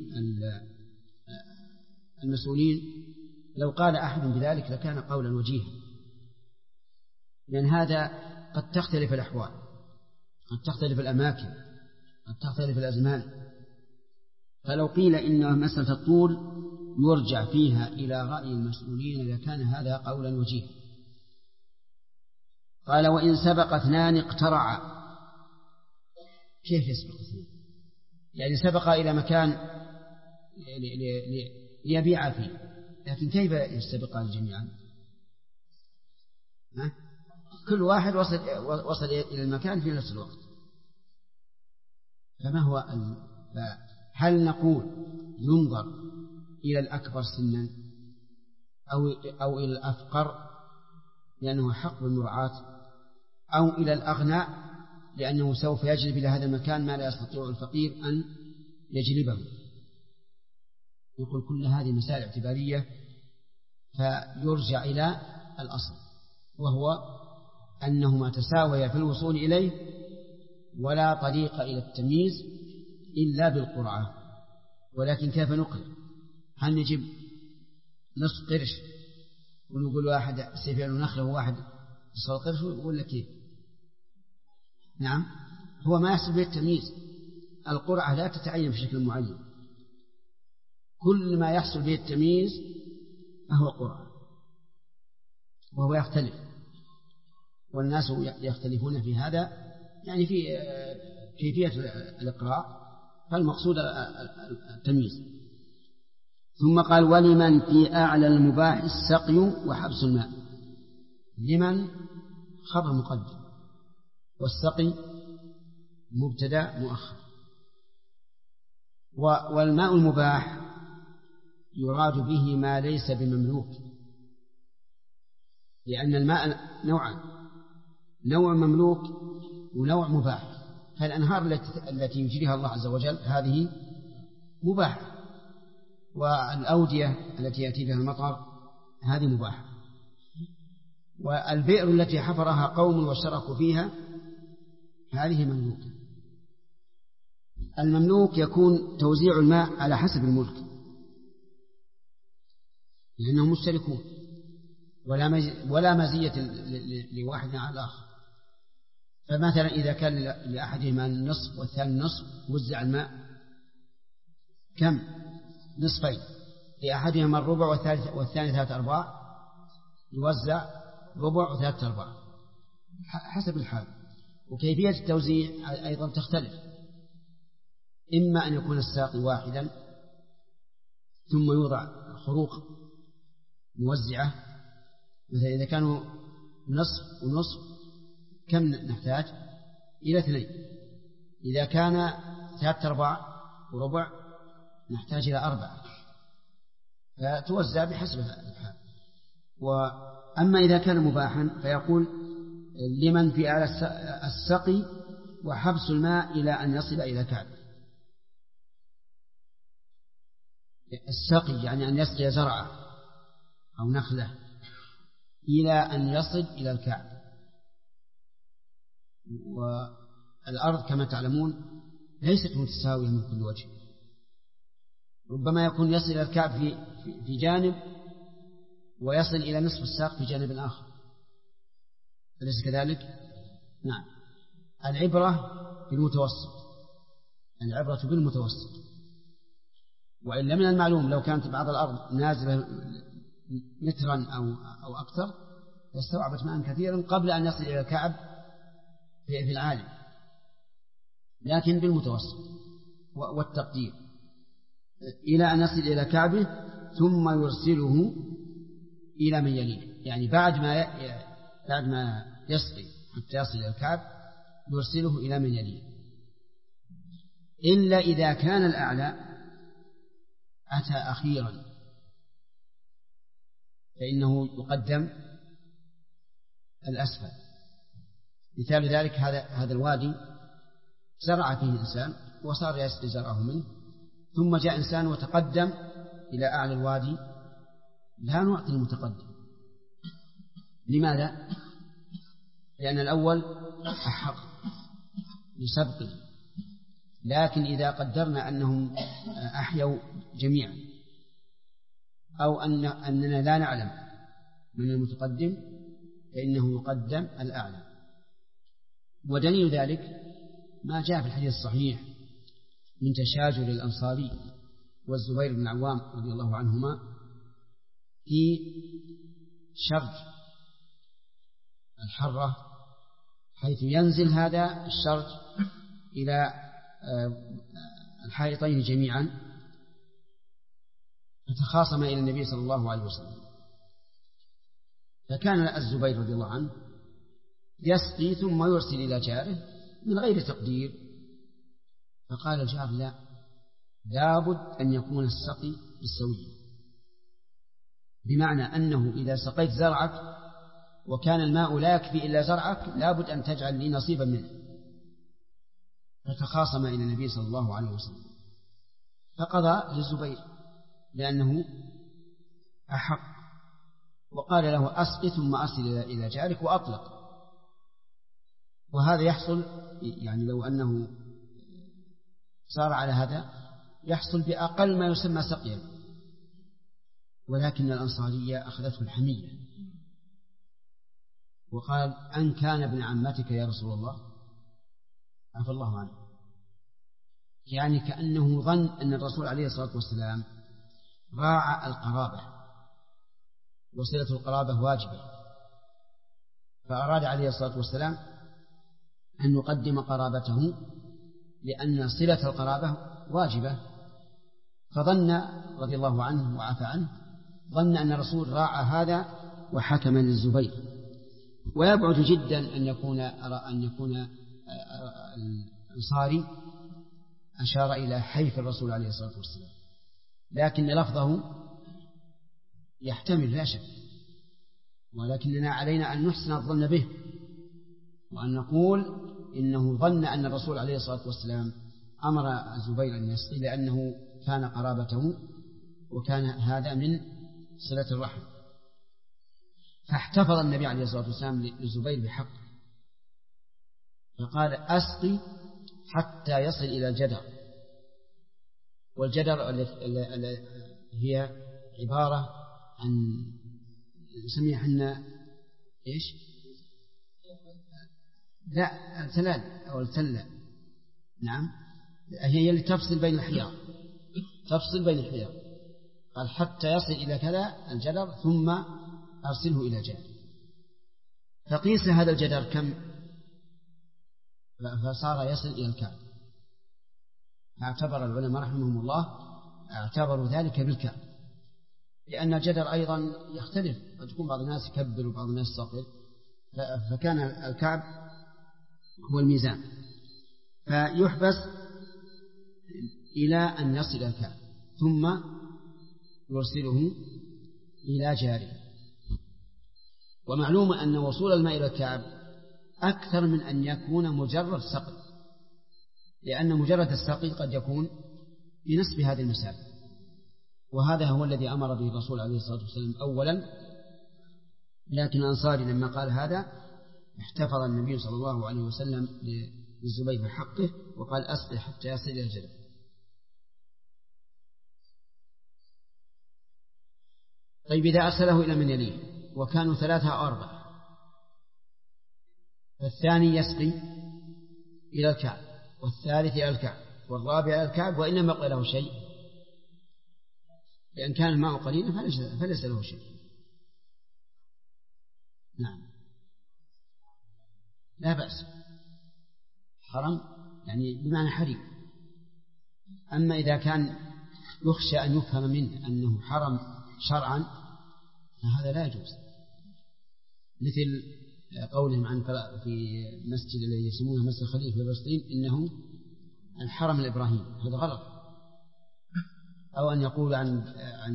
المسؤولين، لو قال أحد بذلك لكان قولا وجيها، لأن هذا قد تختلف الأحوال، قد تختلف الأماكن، قد تختلف الأزمان. فلو قيل إن مسألة الطول يرجع فيها إلى رأي المسؤولين لكان هذا قولا وجيها. قال وإن سبق اثنان اقترعا. كيف يسبق اثنان؟ يعني سبق إلى مكان ليبيع فيه، لكن كيف يستبقان جميعا؟ كل واحد وصل إلى المكان في نفس الوقت. فما هو هل نقول ينظر إلى الأكبر سنا أو إلى الأفقر لأنه حق بالمراعاة، أو إلى الأغنى لأنه سوف يجلب إلى هذا المكان ما لا يستطيع الفقير أن يجلبه؟ يقول كل هذه مسائل اعتبارية، فيرجع إلى الأصل، وهو أنهما تساويا في الوصول إليه، ولا طريق إلى التمييز إلا بالقرعة. ولكن كيف نقرأ؟ هل نجيب نصف قرش ونقول واحد سيفين ونخله وواحد نصف قرش ولا كيف؟ نعم، هو ما يحصل به التمييز. القرعة لا تتعين بشكل معين، كل ما يحصل به التمييز فهو قرعة، وهو يختلف، والناس يختلفون في هذا، يعني في كيفية الإقراء، فالمقصود التمييز. ثم قال ولمن في أعلى المباح السقي وحبس الماء. لمن خبر مقدم، والسقي مبتدأ مؤخر. والماء المباح يراد به ما ليس بمملوك، لأن الماء نوعان، نوع مملوك ونوع مباح. فالأنهار التي يجريها الله عز وجل هذه مباحة، والأودية التي يأتي بها المطر هذه مباحة، والبئر التي حفرها قوم واشتركوا فيها هذه مملوكة. المملوك يكون توزيع الماء على حسب الملك، لأنهم مشتركون، ولا مزية لواحد على الآخر. فمثلا إذا كان لأحدهما النصف والثاني النصف وزع الماء كم؟ نصفين. لأحدهما الربع والثاني 3/4 يوزع ربع و3/4 حسب الحال. وكيفية التوزيع أيضا تختلف، إما أن يكون الساقي واحدا ثم يوضع خروق موزعة، مثلا إذا كانوا نصف ونصف كم نحتاج؟ إلى 2. إذا كان 3/4 وربع نحتاج إلى 4، فتوزع بحسب الحال. وأما إذا كان مباحا فيقول لمن في أعلى السقي وحبس الماء إلى أن يصل إلى كعب. السقي يعني أن يسقي زرعه أو نخله إلى أن يصل إلى الكعب. والأرض كما تعلمون ليست متساوية من كل وجه، ربما يكون يصل إلى الكعب في جانب ويصل إلى نصف الساق في جانب آخر، أليس كذلك؟ نعم. العبرة بالمتوسط، العبرة بالمتوسط. وإلا من المعلوم لو كانت بعض الأرض نازلة مترا أو أكثر لاستوعبت ماء كثيرا قبل أن يصل إلى الكعب في العالم، لكن بالمتوسط والتقدير إلى أن يصل إلى كعبه ثم يرسله إلى من يليه. يعني بعد ما يسقي حتى يصل إلى الكعب يرسله إلى من يليه، إلا إذا كان الأعلى أتى أخيرا فإنه يقدم الأسفل. مثال ذلك هذا الوادي زرع فيه إنسان وصار يسقي زرعه منه، ثم جاء إنسان وتقدم إلى أعلى الوادي، لا نعطي المتقدم. لماذا؟ لأن الأول أحق لسبقه، لكن إذا قدرنا أنهم أحيوا جميعا أو أننا لا نعلم من المتقدم فإنه يقدم الأعلى. ودليل ذلك ما جاء في الحديث الصحيح من تشاجر الأنصاري والزبير بن العوام رضي الله عنهما في شرج الحرة حيث ينزل هذا الشرج إلى الحائطين جميعا، فتخاصم إلى النبي صلى الله عليه وسلم. فكان الزبير رضي الله عنه يسقي ثم يرسل إلى جاره من غير تقدير، فقال الجار: لا، لابد أن يكون السقي بالسوية، بمعنى أنه إذا سقيت زرعك وكان الماء لا يكفي إلا زرعك لابد أن تجعل لي نصيبا منه. فتخاصم إلى النبي صلى الله عليه وسلم، فقضى للزبير لأنه أحق، وقال له: أسقي ثم أرسل إلى جارك، وأطلق. وهذا يحصل يعني لو أنه صار على هذا يحصل بأقل ما يسمى سقيا، ولكن الأنصارية أخذته الحمية وقال: أن كان ابن عمتك يا رسول الله عفى الله عنه، يعني كأنه ظن أن الرسول عليه الصلاة والسلام راعى القرابة، وصلة القرابة واجبة، فأراد عليه الصلاة والسلام أن يقدم قرابته لأن صلة القرابة واجبة، فظن رضي الله عنه وعفى عنه ظن أن الرسول راعى هذا وحكم للزبير. ويبعد جدا أن يكون الأنصاري أشار إلى حيف الرسول عليه الصلاة والسلام، لكن لفظه يحتمل لا شك، ولكننا علينا أن نحسن الظن به وأن نقول إنه ظن أن الرسول عليه الصلاة والسلام أمر الزبير أن يسقي لأنه كان قرابته وكان هذا من صلة الرحم. فاحتفظ النبي عليه الصلاة والسلام للزبير بحق، فقال: أسقي حتى يصل إلى الجدر. والجدر هي عبارة عن نسميها حنا إيش؟ لا، التلال أو التلة، نعم، هي اللي تفصل بين الحيار، تفصل بين الحيار. قال: حتى يصل إلى كذا الجدر ثم أرسله إلى جار. فقيس هذا الجدر كم؟ فصار يصل إلى الكعب. اعتبر العلماء رحمهم الله اعتبروا ذلك بالكعب، لأن الجدر أيضا يختلف، قد يكون بعض الناس يكبر وبعض الناس يصغر، فكان الكعب هو الميزان، فيحبس إلى أن يصل إلى الكعب ثم يرسله إلى جاره. ومعلوم أن وصول الماء إلى الكعب أكثر من أن يكون مجرد سقي، لأن مجرد السقي قد يكون بنصف هذه المسافة، وهذا هو الذي أمر به الرسول عليه الصلاة والسلام أولا. لكن الأنصاري لما قال هذا احتفظ النبي صلى الله عليه وسلم للزبير بحقه وقال: أسقي حتى يصل إلى الجدر. طيب، إذا أرسله إلى من يليه وكانوا 3 أو 4، فالثاني يسقي إلى الكعب، والثالث إلى الكعب، والرابع إلى الكعب، وإنما يبقى له شيء، لأن كان الماء قليلا فليس له شيء. نعم، لا بأس، حرم يعني بمعنى حريم. أما إذا كان يخشى أن يفهم منه أنه حرم شرعا فهذا لا يجوز، مثل قولهم عن في مسجد الذي يسمونه مسجد الخليل في فلسطين إنه الحرم الإبراهيمي، هذا غلط. أو أن يقول عن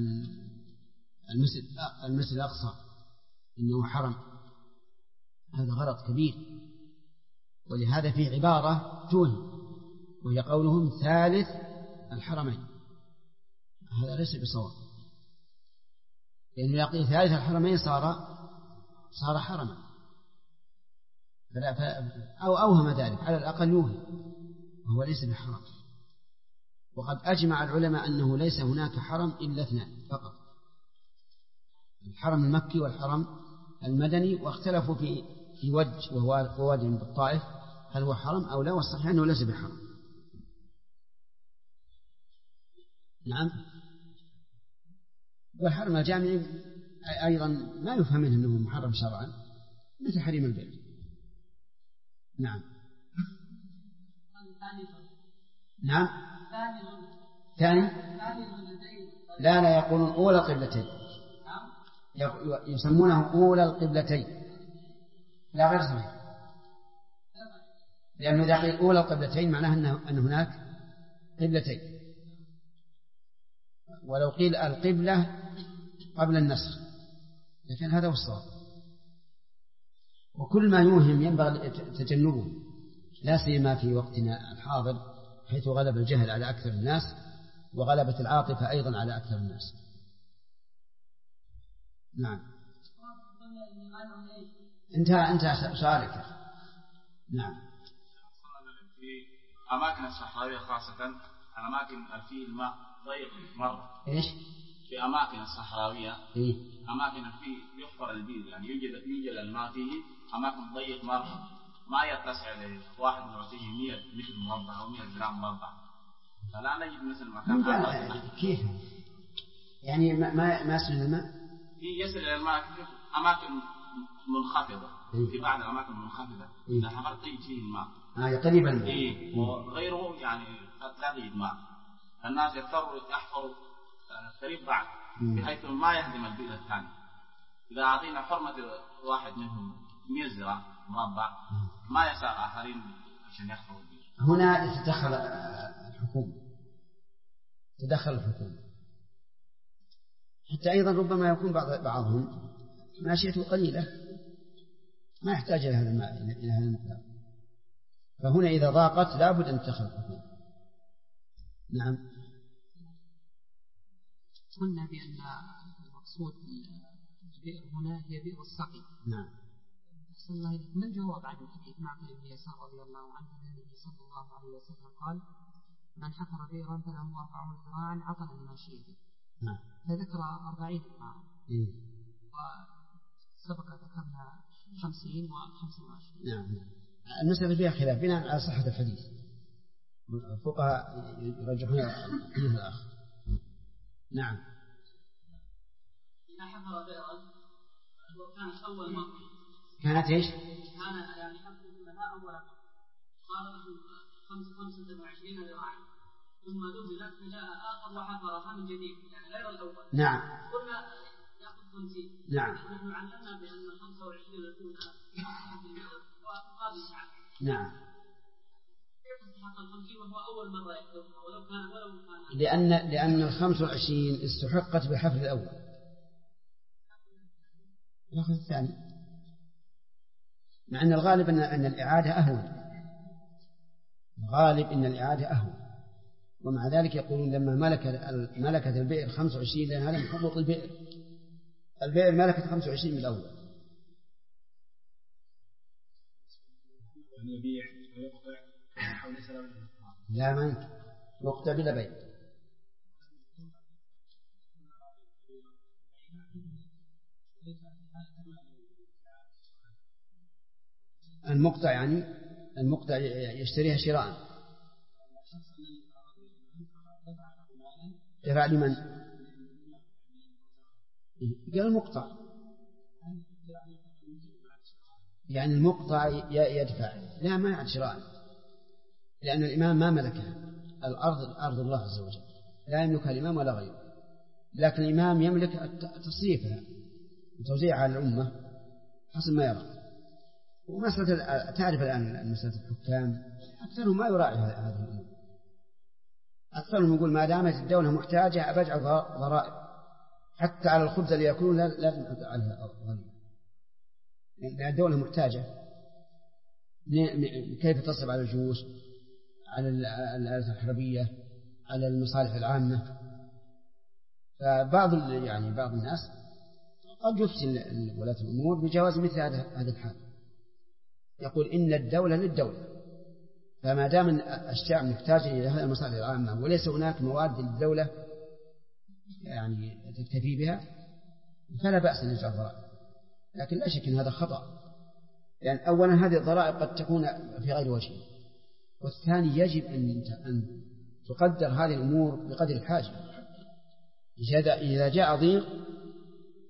المسجد الأقصى إنه حرم، هذا غلط كبير. ولهذا في عبارة توهم وهي قولهم ثالث الحرمين، هذا ليس بصواب، لأنه يقول ثالث الحرمين صار حرما، أو أوهم ذلك، على الأقل يوهم وهو ليس بحرم. وقد أجمع العلماء أنه ليس هناك حرم إلا 2 فقط، الحرم المكي والحرم المدني، واختلفوا في وجه وهو وادي بالطائف هل هو حرم أو لا، والصحيح أنه ليس بحرم. نعم، والحرم الجامعي أيضا ما يفهم منه أنه محرم شرعا، مثل حريم البيت. نعم. نعم. ثاني لا يقولون أولى القبلتين، يسمونه أولى القبلتين، لا غير صحيح، لأنه إذا قيل أولى القبلتين معناه أن هناك قبلتين، ولو قيل القبلة قبل النسخ لكن هذا هو الصواب. وكل ما يوهم ينبغي تجنبه، لا سيما في وقتنا الحاضر حيث غلب الجهل على أكثر الناس وغلبت العاطفة أيضا على أكثر الناس. نعم. انتهى سؤالك. نعم. في أماكن الصحراوية خاصة الأماكن فيه الماء ضيق مرة. إيش؟ في أماكن الصحراوية إيه؟ أماكن فيه يحفر البير، يعني يوجد الماء فيه أماكن ضيق مرة ما يتسع لواحد يعطيه 100 متر مربع أو 100 جرام مربع، فلا نجد مثل مكان هذا. كيف يعني ما يصل إلى الماء؟ يصل إلى الماء في أماكن منخفضة. في بعض الأماكن منخفضة إذا حفرت تجد فيه الماء قريب الماء. وغيره يعني قد لا تجد ماء، الناس يضطروا يحفروا قريب بعض بحيث ما يهدم البيئة الثانية. إذا أعطينا حرمة واحد منهم 100 زراعة مربع ما يسع آخرين عشان يحفروا البيئة. هنا تدخل الحكومة حتى أيضا ربما يكون بعضهم ماشيته قليلة ما يحتاج إلى هذا الماء إلى هذا المقدار، فهنا إذا ضاقت لابد أن تدخل الحكومة. نعم. قلنا بأن المقصود بالبئر هنا هي بئر السقي. نعم. أحسن الله إليك، ما الجواب عن الحديث معقل بن يسار رضي الله عنه أن النبي صلى الله عليه وسلم قال: من حفر بئرا فله 40 ذراعا عطنا لماشيته. نعم. فذكر 40 ذراعا. وسبق ذكرنا 50 و25. نعم. المسألة فيها خلاف بناء على صحة الحديث، الفقهاء يرجحون الحديث الآخر. نعم. إذا حفر بئرا كانت أول مرة كانت إيش؟ كان يعني حفر لها أول مرة صار له 25 ذراعا ثم نزلت فجاء آخر وحفرها من جديد يعني غير الأول. نعم. قلنا يأخذ 50. نعم. نحن علمنا بأن 25 الأولى وقابل ساعة. نعم. لأن 25 استحقت بالحفر الأول يأخذ الثاني، مع أن الغالب أن الإعادة أهون، الغالب أن الإعادة أهون، ومع ذلك يقولون لما ملكت البئر 25 لأن هذا من حقوق البئر ملكت 25 من الأول. يبيع ويقطع لا من يقطع بلا بيع. المقطع يعني المقطع يشتريها شراء. دفع لمن؟ قال المقطع يعني المقطع يدفع، لا ما يعد شراء، لأن الإمام ما ملكها، الأرض أرض الله عز وجل لا يملكها الإمام ولا غيره، لكن الإمام يملك تصريفها وتوزيعها على الأمة حسب ما يرى. ومسألة تعرف الآن مسألة الحكام أكثرهم ما يراعي هذه الأمور، أكثرهم يقول ما دامت الدولة محتاجة أبجع ضرائب حتى على الخبز اللي يأكلون لازم عليها ضريبة، لأن الدولة محتاجة. كيف تصرف على الجيوش، على الآلات الحربية، على المصالح العامة. فبعض بعض الناس قد يفتي ولاة الأمور بجواز مثل هذا الحال، يقول إن الدولة للدولة، فما دام الشعب محتاج إلى هذه المصالح العامة وليس هناك مواد للدولة يعني تكتفي بها فلا بأس أن يجعل ضرائب، لكن لا شك أن هذا خطأ، لأن يعني أولا هذه الضرائب قد تكون في غير وجه، والثاني يجب أن تقدر هذه الأمور بقدر الحاجة. إذا جاء ضيق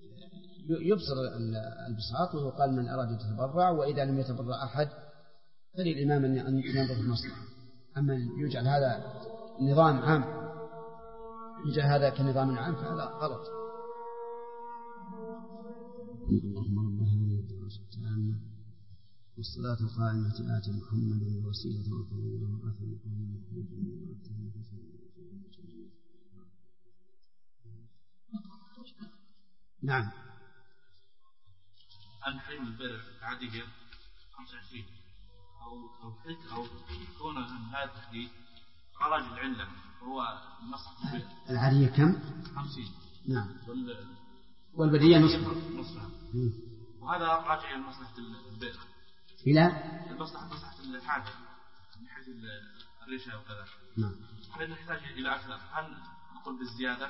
يبصر البساط ويقال من أراد يتبرع، وإذا لم يتبرع أحد فللإمام أن ينظر في المصلحة. أما يجعل هذا نظام عام، يجعل هذا كنظام عام فهذا غلط. اللهم رب هذه الدعوة التامة والصلاة القائمة آت محمد الوسيلة والفضيلة والرفيق نعم. عن حريم البر عادية 25 أو حك أو كون هذا التحديد خرج العلة وهو مصلحة العادية كم؟ 50. نعم. والبدية نصف. وهذا راجع إلى مصلحة البئر. إلى مصلحة الحاجة من حيث الريشة وكذا. نعم. هل نحتاج إلى أكثر؟ هل نقول بالزيادة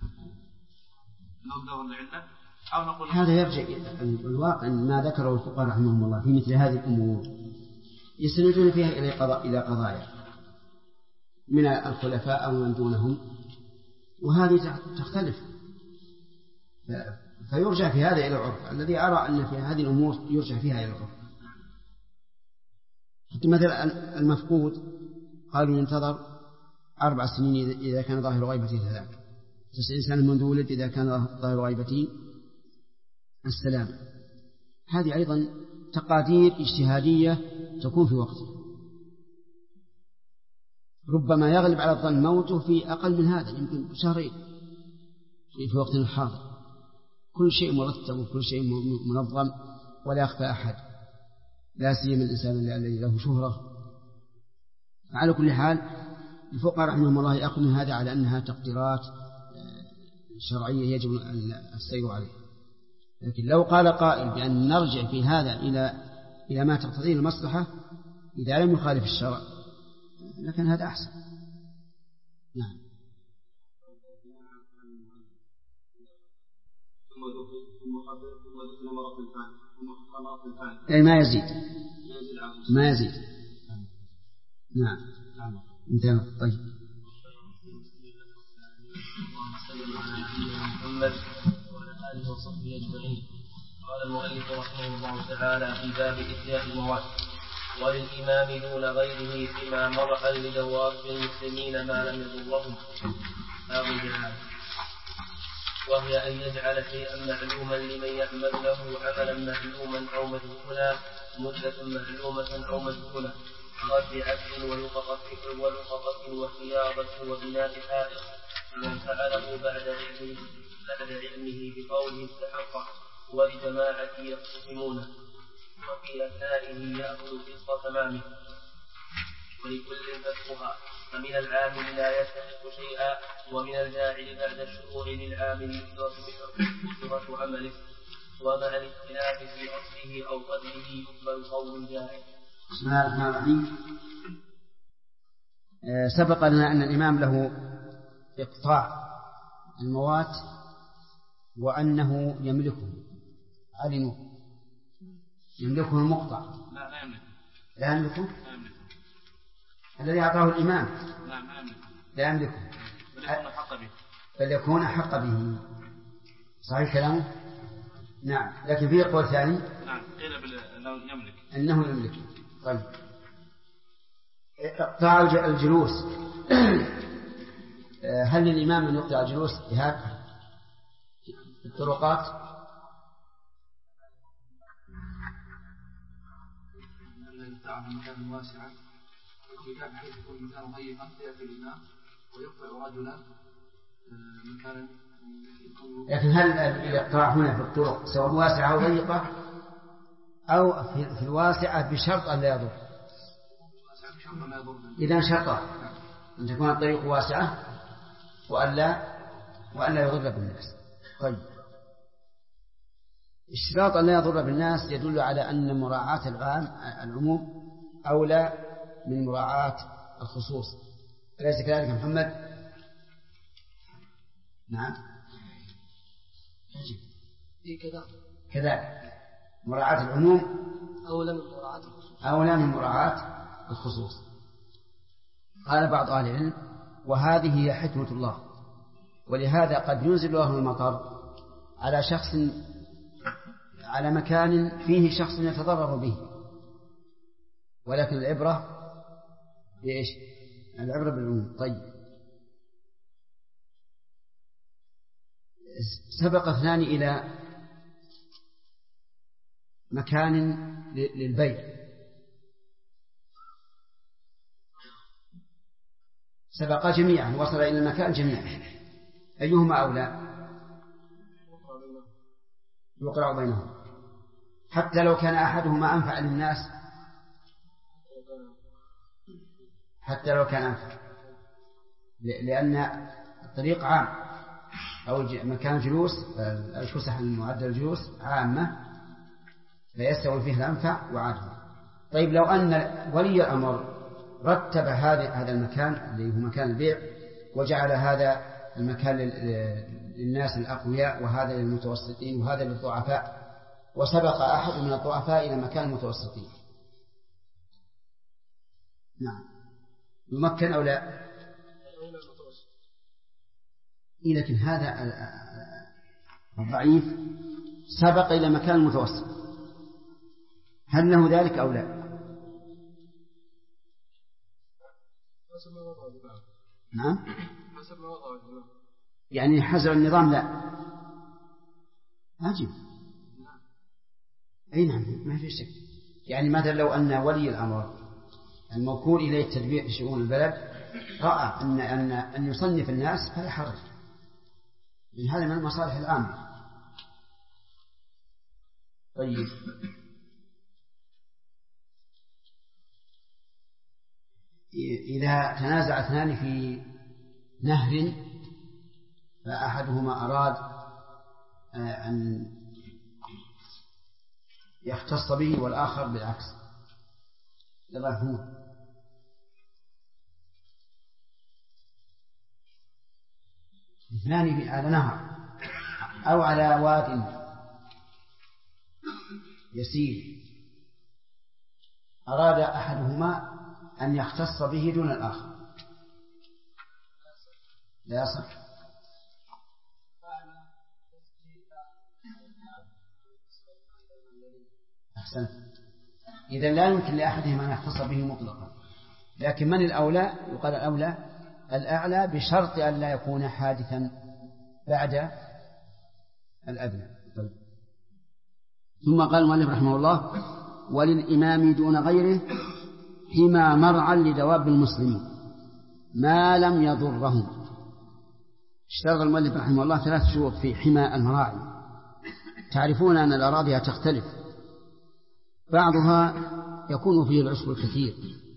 نقدر العلة أو نقول هذا يرجع الواقع ما ذكره الفقهاء رحمهم الله في مثل هذه الأمور يستندون فيها إلى قضايا من الخلفاء أو من دونهم، وهذه تختلف، فيرجع في هذا إلى العرف. الذي أرى أن في هذه الأمور يرجع فيها إلى العرف. مثلا المفقود قالوا ينتظر 4 سنين إذا كان ظاهر غيبته 3، 90 سنة منذ ولد إذا كان ظاهر غيبته السلام. هذه أيضا تقادير اجتهادية تكون في وقته، ربما يغلب على الظن موته في أقل من هذا، يمكن 2 شهرين في وقت الحاضر. كل شيء مرتب وكل شيء منظم ولا يخفى أحد، لا سيما الإنسان الذي له شهرة. على كل حال الفقهاء رحمهم الله يأخذ من هذا على أنها تقديرات شرعية يجب السير عليها. لكن لو قال قائل بأن نرجع في هذا إلى ما تقتضيه المصلحة إذا لم يخالف الشرع لكن هذا أحسن. نعم. ما يزيد. نعم. انتهى. طيب. محمد وعلى آله وصحبه أجمعين. قال المؤلف رحمه الله تعالى في باب إتياء المواد: وللإمام دون غيره فيما مرأ لدواب المسلمين ما لم يضرهم باب الجهاد، وهي أن يجعل شيئا معلوما لمن يعمل له عملا معلوما أو مجهولا مدة معلومة أو مجهولة، رد عبد ولقطة وخياطة وبناء حائط، من فعله بعد علمه بقوله استحق ولجماعة يقسمونه، وفي أثنائه يأخذ قسط تمامه، ولكل فتحها، فمن العامل لا يستحق شيئا، ومن الجاعل بعد الشروع للعامل أجرة عمله، ومع الاختلاف في أصله أو قدره يقبل قول الجاعل. بسم الله الرحمن الرحيم. سبق لنا أن الإمام له إقطاع الموات وأنه يملكه، علمه يملكه المقطع. لا يملكه الذي أعطاه الإمام لا يملكه، بل يكون أحق به. صحيح كلامه؟ نعم. لكن فيه قول ثاني أنه يملك. طيب. إقطاع الجلوس هل للإمام أن يقطع الجلوس بهذا الطرقات؟ مكان واسعا وكان حيث يكون مكان ضيقا فيأتي الإمام ويقطع رجلا مكانا. لكن هل الإقطاع هنا في الطرق سواء واسعة أو ضيقة أو في الواسعة بشرط أن لا يضر؟ إذا شرط أن تكون الطريق واسعة وأن لا يضر بالناس. طيب. اشتراط أن لا يضر بالناس يدل على أن مراعاة العموم أولى من مراعاة الخصوص، أليس كذلك محمد؟ نعم. كذلك مراعاة العموم أولى من مراعاة الخصوص. قال بعض أهل العلم: وهذه هي حكمة الله، ولهذا قد ينزل الله المطر على مكان فيه شخص يتضرر به، ولكن العبرة بإيش؟ العبرة بالعموم. طيب، سبق اثنان إلى مكان للبيع، سبقا جميعا، وصل إلى المكان جميعا، أيهما أولى؟ يقرأ بينهم، حتى لو كان أحدهما أنفع للناس، حتى لو كان أنفع، لأن الطريق عام، أو مكان جلوس، الفسح المعدة للجلوس عامة، فيستوي فيه الأنفع وعاده. طيب، لو أن ولي الأمر رتب هذا المكان اللي هو مكان البيع، وجعل هذا المكان للناس الأقوياء، وهذا للمتوسطين، وهذا للضعفاء، وسبق أحد من الضعفاء إلى مكان المتوسطين، نعم، يمكن أو لا؟ لكن هذا الضعيف سبق إلى مكان المتوسط، هل له ذلك أو لا؟ نعم، يعني حسب النظام لا أجب. أي نعم، ما في شك. يعني مثلا لو أن ولي الأمر الموكول إليه التدبير في شؤون البلد رأى أن يصنف الناس فلا حرج، من هذا من المصالح العامة. طيب، إذا تنازع اثنان في نهر، فأحدهما أراد أن يختص به والآخر بالعكس، يضعفون، اثنان على نهر أو على واد يسير، أراد أحدهما أن يختص به دون الآخر، لا يصح. أحسنت، إذا لا يمكن لأحدهما أن يختص به مطلقا، لكن من الأولى؟ يقال الأعلى بشرط أن لا يكون حادثا بعد الأدنى. طيب. ثم قال المؤلف رحمه الله: وللإمام دون غيره حمى مرعى لدواب المسلمين ما لم يضرهم. اشترط المؤلف رحمه الله 3 شروط في حمى المراعي. تعرفون أن الأراضي تختلف، بعضها يكون فيه العشب الكثير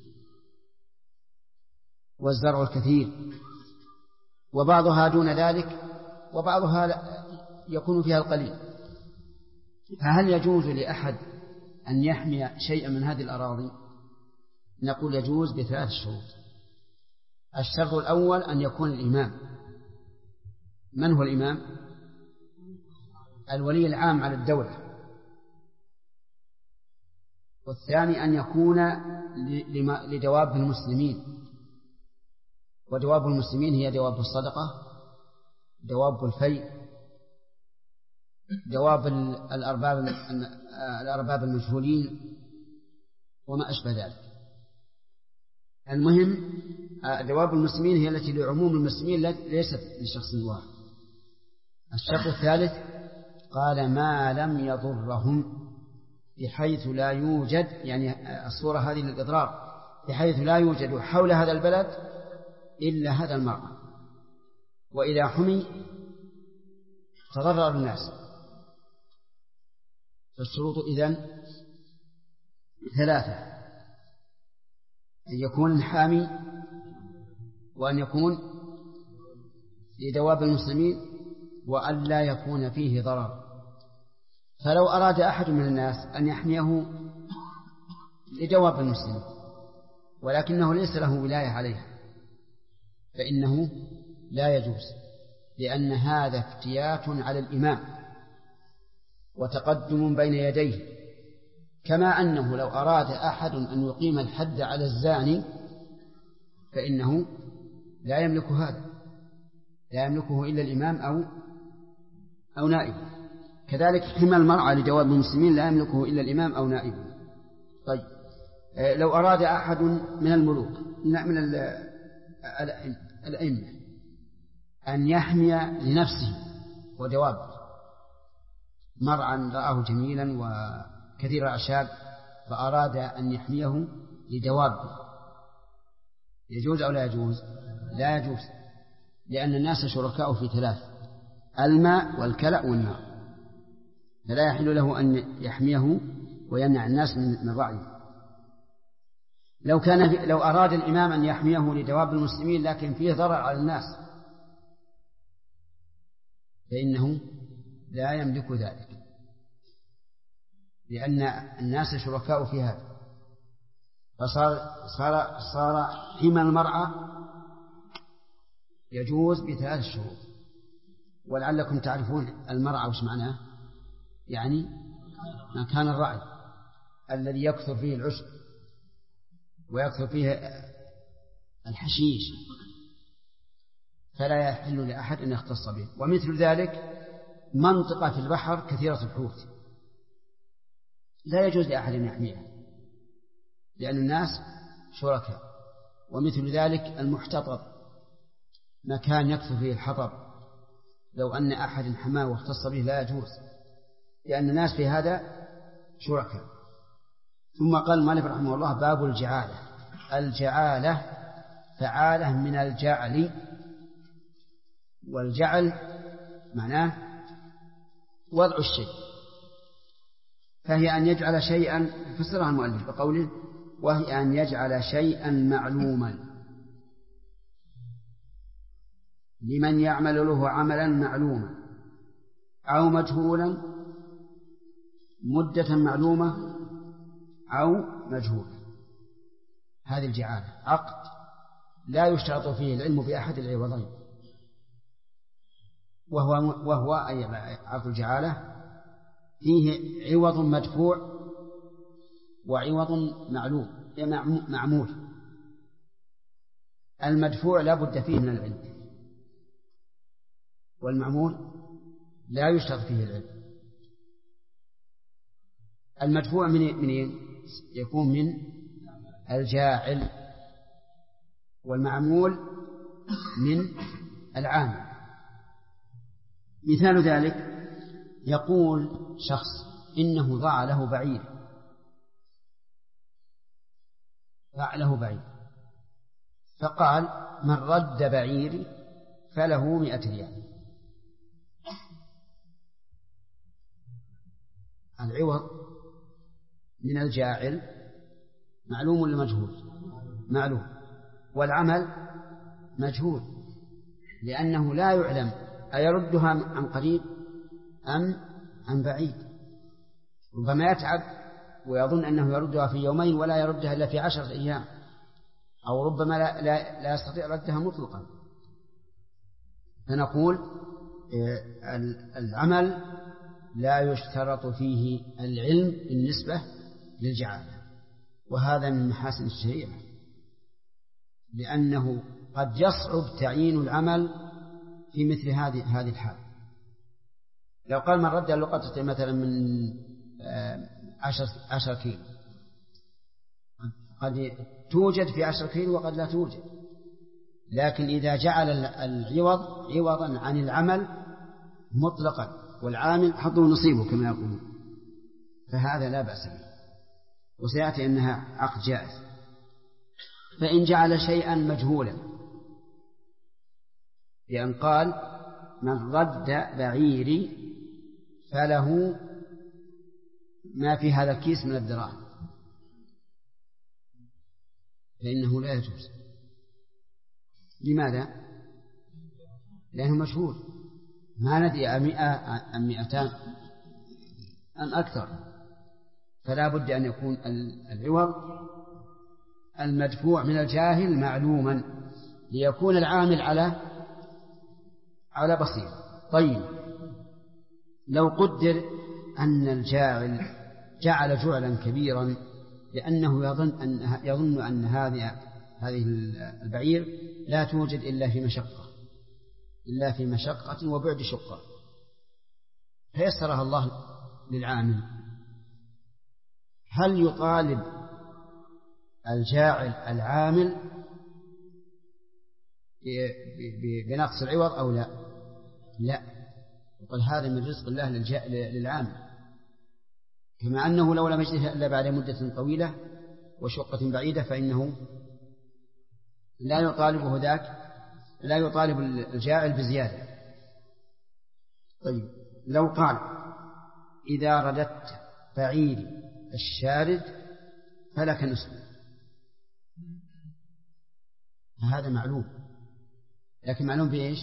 والزرع الكثير، وبعضها دون ذلك، وبعضها يكون فيها القليل. فهل يجوز لأحد أن يحمي شيئا من هذه الأراضي؟ نقول يجوز ب3 شروط. الشرط الأول أن يكون الإمام. من هو الإمام؟ الولي العام على الدولة. والثاني أن يكون لدواب المسلمين، ودواب المسلمين هي دواب الصدقة، دواب الفيء، دواب الأرباب المجهولين وما أشبه ذلك. المهم دواب المسلمين هي التي لعموم المسلمين ليست لشخص واحد. الشرط الثالث قال ما لم يضرهم، بحيث لا يوجد، يعني الصورة هذه للإضرار، بحيث لا يوجد حول هذا البلد إلا هذا المرعى، وإذا حمي تضرر الناس. فالشروط إذن 3: أن يكون الحامي، وأن يكون لدواب المسلمين، وأن لا يكون فيه ضرر. فلو أراد أحد من الناس أن يحميه لدواب المسلمين ولكنه ليس له ولاية عليها، فإنه لا يجوز، لأن هذا افتيات على الإمام وتقدم بين يديه، كما أنه لو أراد أحد أن يقيم الحد على الزاني فإنه لا يملك هذا، لا يملكه إلا الإمام أو نائبه. كذلك حمى المرعى لدواب المسلمين لا يملكه إلا الإمام أو نائبه. طيب، لو أراد أحد من الملوك من الأئمة أن يحمي لنفسه ودوابه مرعا رآه جميلا وكثير الأعشاب فأراد أن يحميه لدوابه، يجوز أو لا يجوز؟ لا يجوز، لأن الناس شركاء في ثلاث: الماء والكلأ والنار، فلا يحل له أن يحميه ويمنع الناس من رعيه. لو أراد الإمام أن يحميه لدواب المسلمين لكن فيه ضرر على الناس فإنه لا يملك ذلك، لأن الناس شركاء في هذا، فصار حمى المرعى يجوز بثلاث شروط. ولعلكم تعرفون المرعى وش معناه؟ يعني مكان الرعي الذي يكثر فيه العشب ويكثر فيه الحشيش، فلا يحل لأحد أن يختص به. ومثل ذلك منطقة في البحر كثيرة الحوت لا يجوز لأحد أن يحميها لأن الناس شركاء. ومثل ذلك المحتطب، مكان يكثر فيه الحطب، لو أن أحد حماه واختص به لا يجوز لأن الناس في هذا شركاء. ثم قال المؤلف رحمه الله: باب الجعالة. الجعالة فعالة من الجعل، والجعل معناه وضع الشيء، فهي أن يجعل شيئا، فسرها المؤلف بقوله: وهي أن يجعل شيئا معلوما لمن يعمل له عملا معلوما أو مجهولا مدة معلومة أو مجهولا. هذه الجعالة عقد لا يشترط فيه العلم بأحد العوضين، وهو أي عقد الجعالة فيه عوض مدفوع وعوض معمول. المدفوع لا بد فيه من العلم، والمعمول لا يشترط فيه العلم. المدفوع من يكون من الجاعل، والمعمول من العامل. مثال ذلك يقول شخص: إنه ضاع له بعير، فقال: من رد بعيري فله 100 ريال. العوض من الجاعل معلوم ولا مجهول؟ معلوم. والعمل مجهول، لأنه لا يعلم أيردها عن قريب أم عن بعيد. ربما يتعب ويظن أنه يردها في يومين ولا يردها إلا في 10 أيام، أو ربما لا يستطيع ردها مطلقا. فنقول العمل لا يشترط فيه العلم بالنسبة للجعالة، وهذا من محاسن الشريعة، لأنه قد يصعب تعيين العمل في مثل هذه الحال. لو قال من رد اللقطة مثلا من 10 كيلو، قد توجد في 10 كيلو وقد لا توجد، لكن إذا جعل العوض عوضا عن العمل مطلقا والعامل حظه نصيبه كما يقولون، فهذا لا بأس به، وسيأتي أنها عقد جائز. فإن جعل شيئا مجهولا، لأن قال: من رد بعيري فله ما في هذا الكيس من الدراهم، فإنه لا يجوز. لماذا؟ لأنه مجهول، ما ندري 100 أم 200 أم أكثر، فلا بد أن يكون العوض المدفوع من الجاهل معلوما ليكون العامل على بصيرة. طيب، لو قدر أن الجاعل جعل جعلا كبيرا لأنه يظن أن هذه البعير لا توجد إلا في مشقة وبعد شقة، فيسرها الله للعامل، هل يطالب الجاعل العامل بنقص العوض أو لا؟ لا، يقول هذا من رزق الله للعامل، كما أنه لو لم يجده إلا بعد مدة طويلة وشقة بعيدة فإنه لا يطالبه ذاك، لا يطالب الجاعل بزيادة. طيب لو قال إذا رددت بعيري الشارد فلك نصف، هذا معلوم، لكن معلوم بإيش؟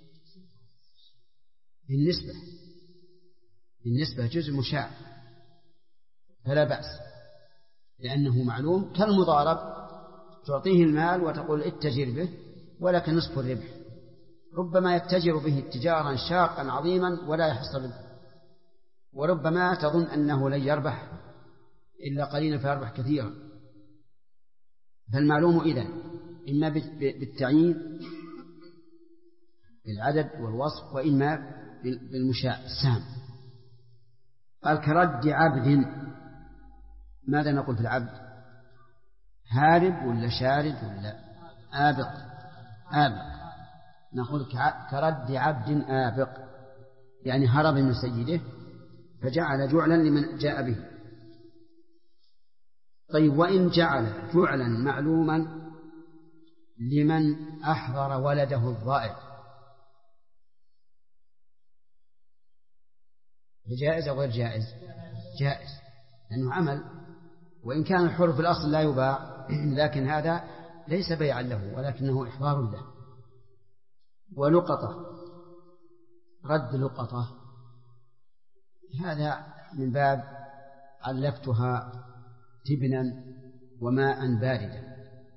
بالنسبة جزء مشاع فلا بأس، لأنه معلوم كالمضارب، تعطيه المال وتقول اتجر به ولك نصف الربح، ربما يتجر به اتجارا شاقا عظيما ولا يحصل به، وربما تظن أنه لن يربح إلا قليلا فيربح كثيرا. فالمعلوم إذن إما بالتعيين بالعدد والوصف، وإما بالمشاع السهم. قال كرد عبد، ماذا نقول في العبد؟ هارب ولا شارد ولا آبق؟ نقول كرد عبد آبق، يعني هرب من سيده فجعل جعلا لمن جاء به. طيب وإن جعل جعلا معلوما لمن أحضر ولده الضائع جائز أو غير جائز؟ جائز، لأنه عمل، وإن كان الحر في الأصل لا يباع لكن هذا ليس بيعا له ولكنه إحضار له. ولقطة، رد لقطة، هذا من باب علفتها تبنا وماء باردا،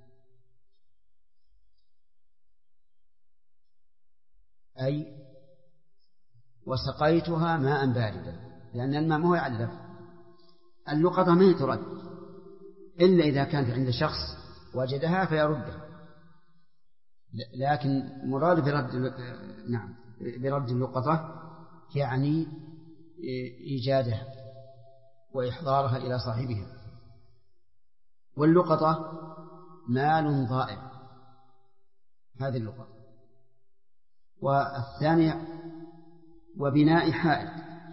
أي وسقيتها ماء باردا، لأن الماء ما هو يعلف. اللقطة ما ترد إلا إذا كانت عند شخص وجدها فيردها، لكن مراد برد اللقطة يعني إيجادها وإحضارها إلى صاحبها. واللقطة مال ضائع، هذه اللقطة. والثانية وبناء حائط،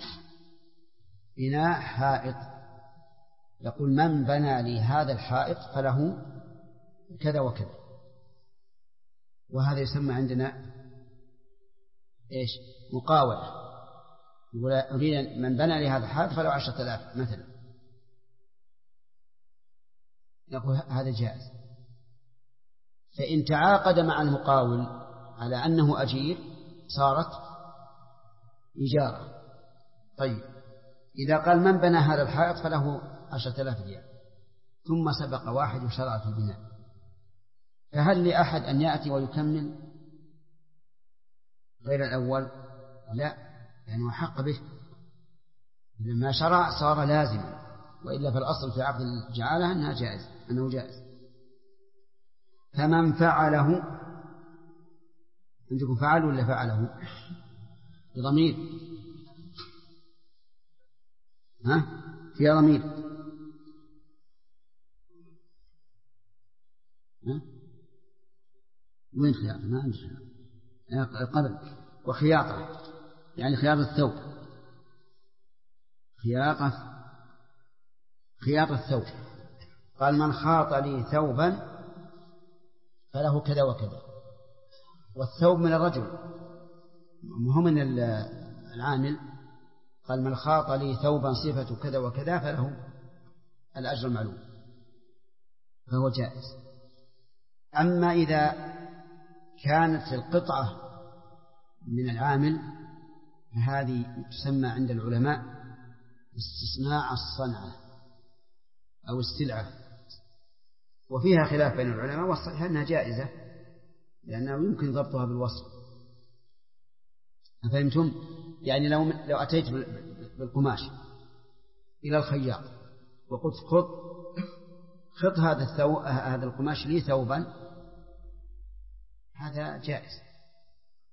بناء حائط، يقول من بنى لي هذا الحائط فله كذا وكذا، وهذا يسمى عندنا إيش؟ مقاولة. يقول أريد من بنى لي هذا الحائط فله 10,000 مثلا، يقول هذا جائز. فإن تعاقد مع المقاول على أنه أجير صارت إجارة. طيب إذا قال من بنى هذا الحائط فله 10,000 ريال، ثم سبق واحد وشرع في البناء، فهل لأحد أن يأتي ويكمل غير الأول؟ لا، لأنه حق به، لما شرع صار لازما، وإلا فالأصل في عقد الجعالة أنه جائز. فمن فعله، عندكم فعل ولا فعله بضمير؟ في ضمير وين خياطة؟ ما عندي قبل. وخياطة يعني خياطة الثوب، خياطة الثوب. قال من خاط لي ثوبا فله كذا وكذا، والثوب من الرجل وهو من العامل. قال من خاط لي ثوبا صفة كذا وكذا فله الأجر المعلوم، فهو جائز. أما إذا كانت القطعة من العامل فهذه تسمى عند العلماء استصناع الصنعة أو السلعة، وفيها خلاف بين العلماء، والصحيح أنها جائزة لأنه يمكن ضبطها بالوصف. أفهمتم؟ يعني لو أتيت بالقماش إلى الخياط وقلت خط هذا القماش لي ثوبا، هذا جائز.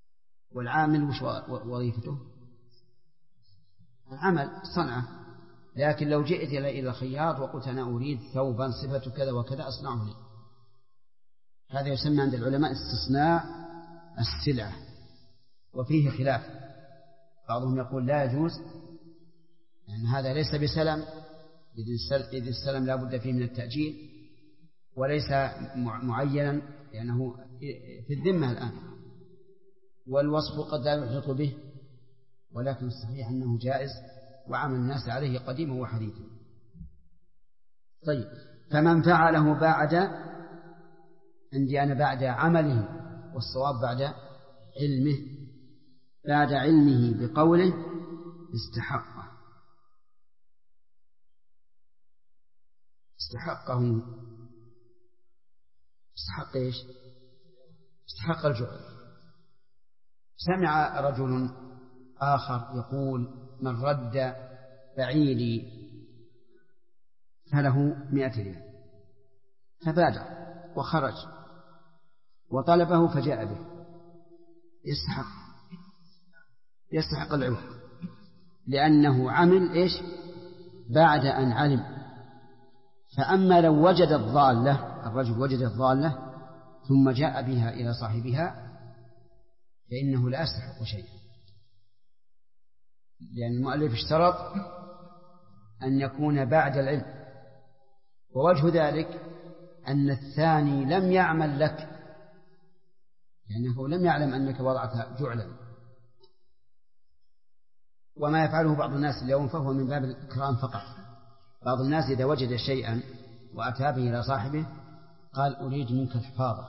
والعامل وش وظيفته؟ العمل، صنعة، لكن لو جئت إلى الخياط وقلت أنا أريد ثوبا صفة كذا وكذا أصنعه لي، هذا يسمى عند العلماء استصناع السلعة، وفيه خلاف. بعضهم يقول لا يجوز، يعني هذا ليس بسلم، إذ السلم لا بد فيه من التأجيل، وليس معينا لأنه في الذمة الآن، والوصف قد لا يحيط به، ولكن الصحيح أنه جائز وعمل الناس عليه قديما وحديثا. طيب، فمن فعله بعد، عندي أنا بعد عمله، والصواب بعد علمه، بعد علمه بقوله استحقه. استحق إيش؟ استحق الجعل. سمع رجل آخر يقول من رد بعيري فله 100 ريال، فبادر وخرج وطلبه فجاء به، يستحق العوض، لأنه عمل إيش؟ بعد أن علم. فأما لو وجد الضالة، الرجل وجد الضالة ثم جاء بها إلى صاحبها فإنه لا يستحق شيئا، لأن المؤلف اشترط أن يكون بعد العلم، ووجه ذلك أن الثاني لم يعمل لك، لأنه لم يعلم أنك وضعت جعلا. وما يفعله بعض الناس اليوم فهو من باب الإكرام فقط. بعض الناس إذا وجد شيئا وأتى به إلى صاحبه قال أريد منك الحفاظة،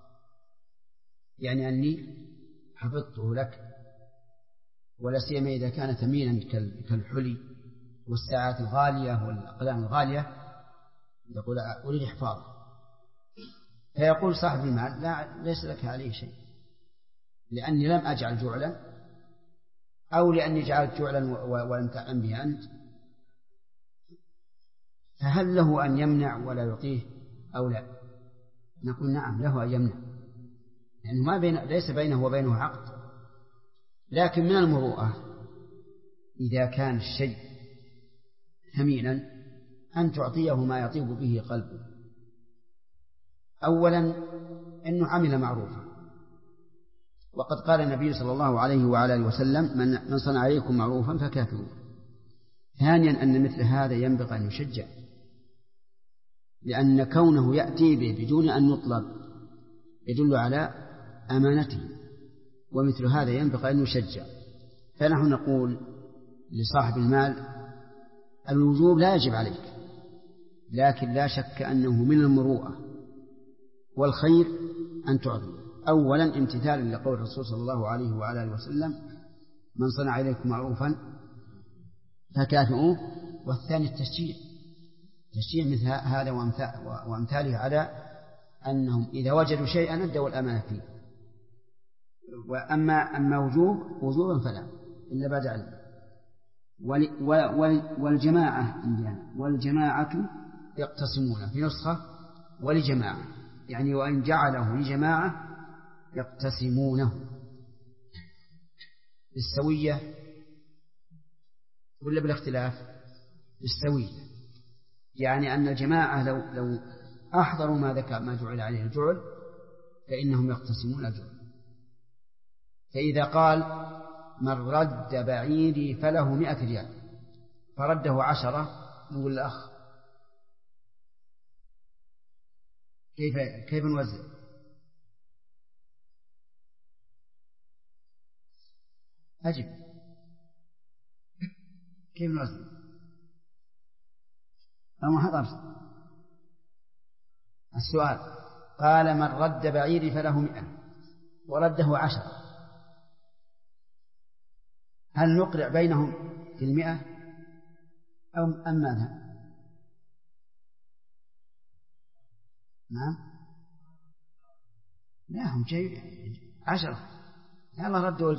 يعني أني حفظته لك، ولا سيما إذا كان ثمينا كالحلي والساعات الغالية والأقلام الغالية، يقول أريد حفاظة، فيقول صاحب المال لا، ليس لك عليه شيء، لأني لم أجعل جعلا، أو لأني جعلت جعلا ولم تعلم به أنت، فهل له أن يمنع ولا يعطيه أو لا؟ نقول نعم، له أن يمنع، يعني ليس بينه وبينه عقد. لكن من المروءة إذا كان الشيء ثمينا أن تعطيه ما يطيب به قلبه. أولا أنه عمل معروفا، وقد قال النبي صلى الله عليه وعلى آله وسلم من صنع عليكم معروفا فكافئوه. ثانيا أن مثل هذا ينبغي أن يشجع، لأن كونه يأتي به بدون أن يطلب يدل على أمانته، ومثل هذا ينبغي أن يشجع. فنحن نقول لصاحب المال الوجوب لا يجب عليك، لكن لا شك أنه من المروءة والخير أن تعطي. أولا امتثالا لقول الرسول صلى الله عليه وعلى آله وسلم من صنع إليكم معروفا فكافئوه. والثاني التشجيع مثل هذا وأمثاله على أنهم إذا وجدوا شيئا أدوا الأمانة فيه. وأما وجوبا فلا إلا بعد علم. والجماعة يقتسمون، في نسخة ولجماعة، يعني وإن جعله لجماعة يقتسمونه بالسوية ولا بالاختلاف؟ بالسوية، يعني أن الجماعة لو أحضروا ما جعل عليه الجعل فإنهم يقتسمون الجعل. فإذا قال من رد بعيري فله 100 ريال فرده 10، نقول الأخ كيف نوزع؟ أجب، كيف نوزع؟ أما حضرت السؤال. قال من رد بعيري فله 100 ورده 10، هل نقرع بينهم في 100 أم ماذا؟ نعم، لا، هم جاي 10. يلا ردوا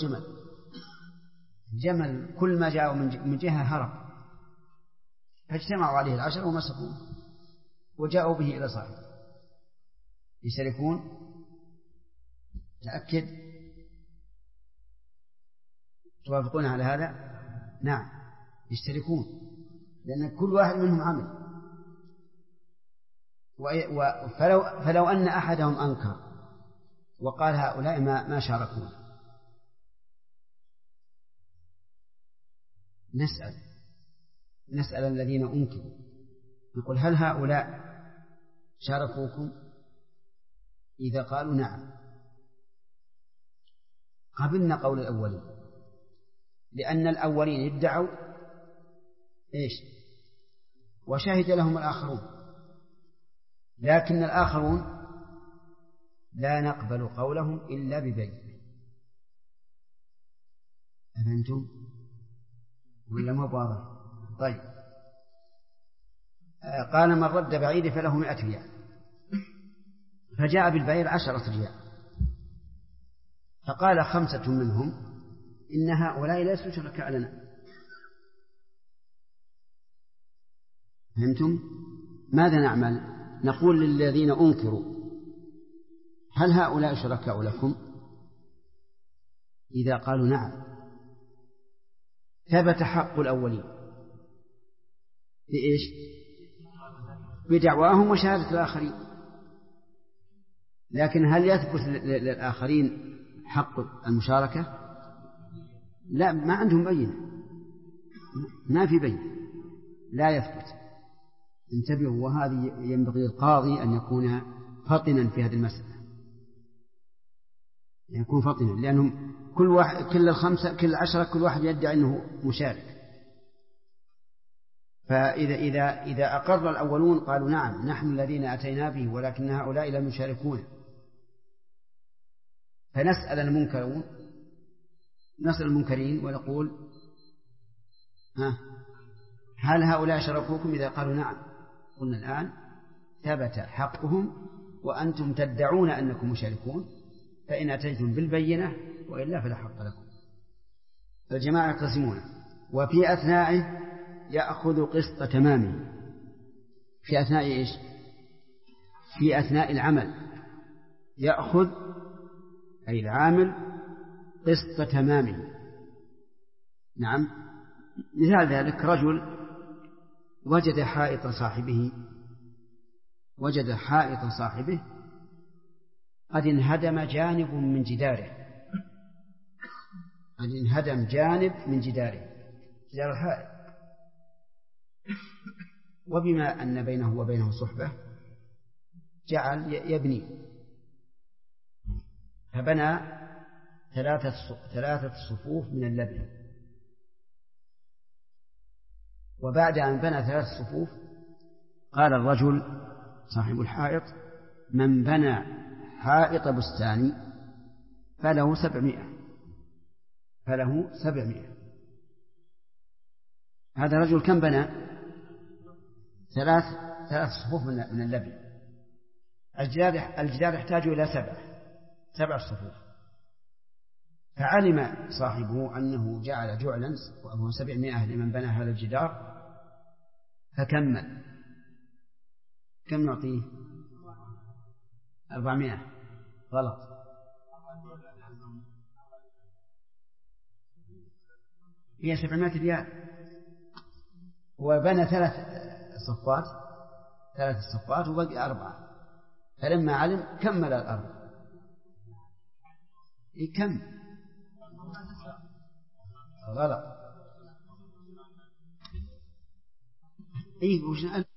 الجمل كل ما جاءوا من جهة هرب، فاجتمعوا عليه 10 ومسكوه وجاءوا به إلى صاحبه يشتركون. تأكد توافقون على هذا؟ نعم، يشتركون، لأن كل واحد منهم عمل. فلو أن أحدهم أنكر وقال هؤلاء ما شاركون، نسأل الذين أنكروا، نقول هل هؤلاء شاركوكم؟ إذا قالوا نعم قبلنا قول الأولين، لأن الأولين ادعوا إيش؟ وشهد لهم الآخرون، لكن الآخرون لا نقبل قولهم إلا ببين. أفهمتم ولا ما واضح؟ طيب. قال من رد بعيد فله 100 ريال، فجاء بالبعير 10 ريال، فقال 5 منهم إن هؤلاء ليسوا شركاء لنا. فهمتم؟ ماذا نعمل؟ نقول للذين أنكروا هل هؤلاء شركاء لكم؟ إذا قالوا نعم ثبت حق الأولين بإيش؟ بدعواهم وشهادة الآخرين. لكن هل يثبت للآخرين حق المشاركة؟ لا، ما عندهم بينة، ما في بينة، لا يثبت. انتبهوا، وهذه ينبغي للقاضي أن يكون فطنا في هذه المسألة، يكون فطنا، لأنهم كل 10 كل واحد يدعي أنه مشارك. فإذا أقر الأولون قالوا نعم نحن الذين أتينا به ولكن هؤلاء لم يشاركون، فنسأل المنكرين ونقول هل هؤلاء شاركوكم؟ إذا قالوا نعم قلنا الآن ثبت حقهم وأنتم تدعون أنكم مشاركون، فإن أتيتم بالبينة وإلا فلا حق لكم. فالجماعة يقسمونه، وفي أثنائه يأخذ قسط تمامه. في أثناء إيش؟ في أثناء العمل يأخذ أي العامل قسط تمامه. نعم، مثال ذلك رجل وجد حائط صاحبه قد انهدم جانب من جداره، جدار الحائط، وبما أن بينه وبينه صحبة جعل يبني، فبنى 3 صفوف من اللبن. وبعد أن بنى 3 صفوف قال الرجل صاحب الحائط من بنى حائط بستاني فله 700. هذا الرجل كم بنى؟ 3 صفوف من اللبن. الجدار يحتاج إلى 7 صفوف، فعلم صاحبه أنه جعل جعلا وهو 700 لمن بنى هذا الجدار، فكمل. كم نعطيه؟ 400. غلط، هي 700 ريال. وبنى 3 صفات وبقي 4، فلما علم كمل الأرض. كم؟ غلط. وش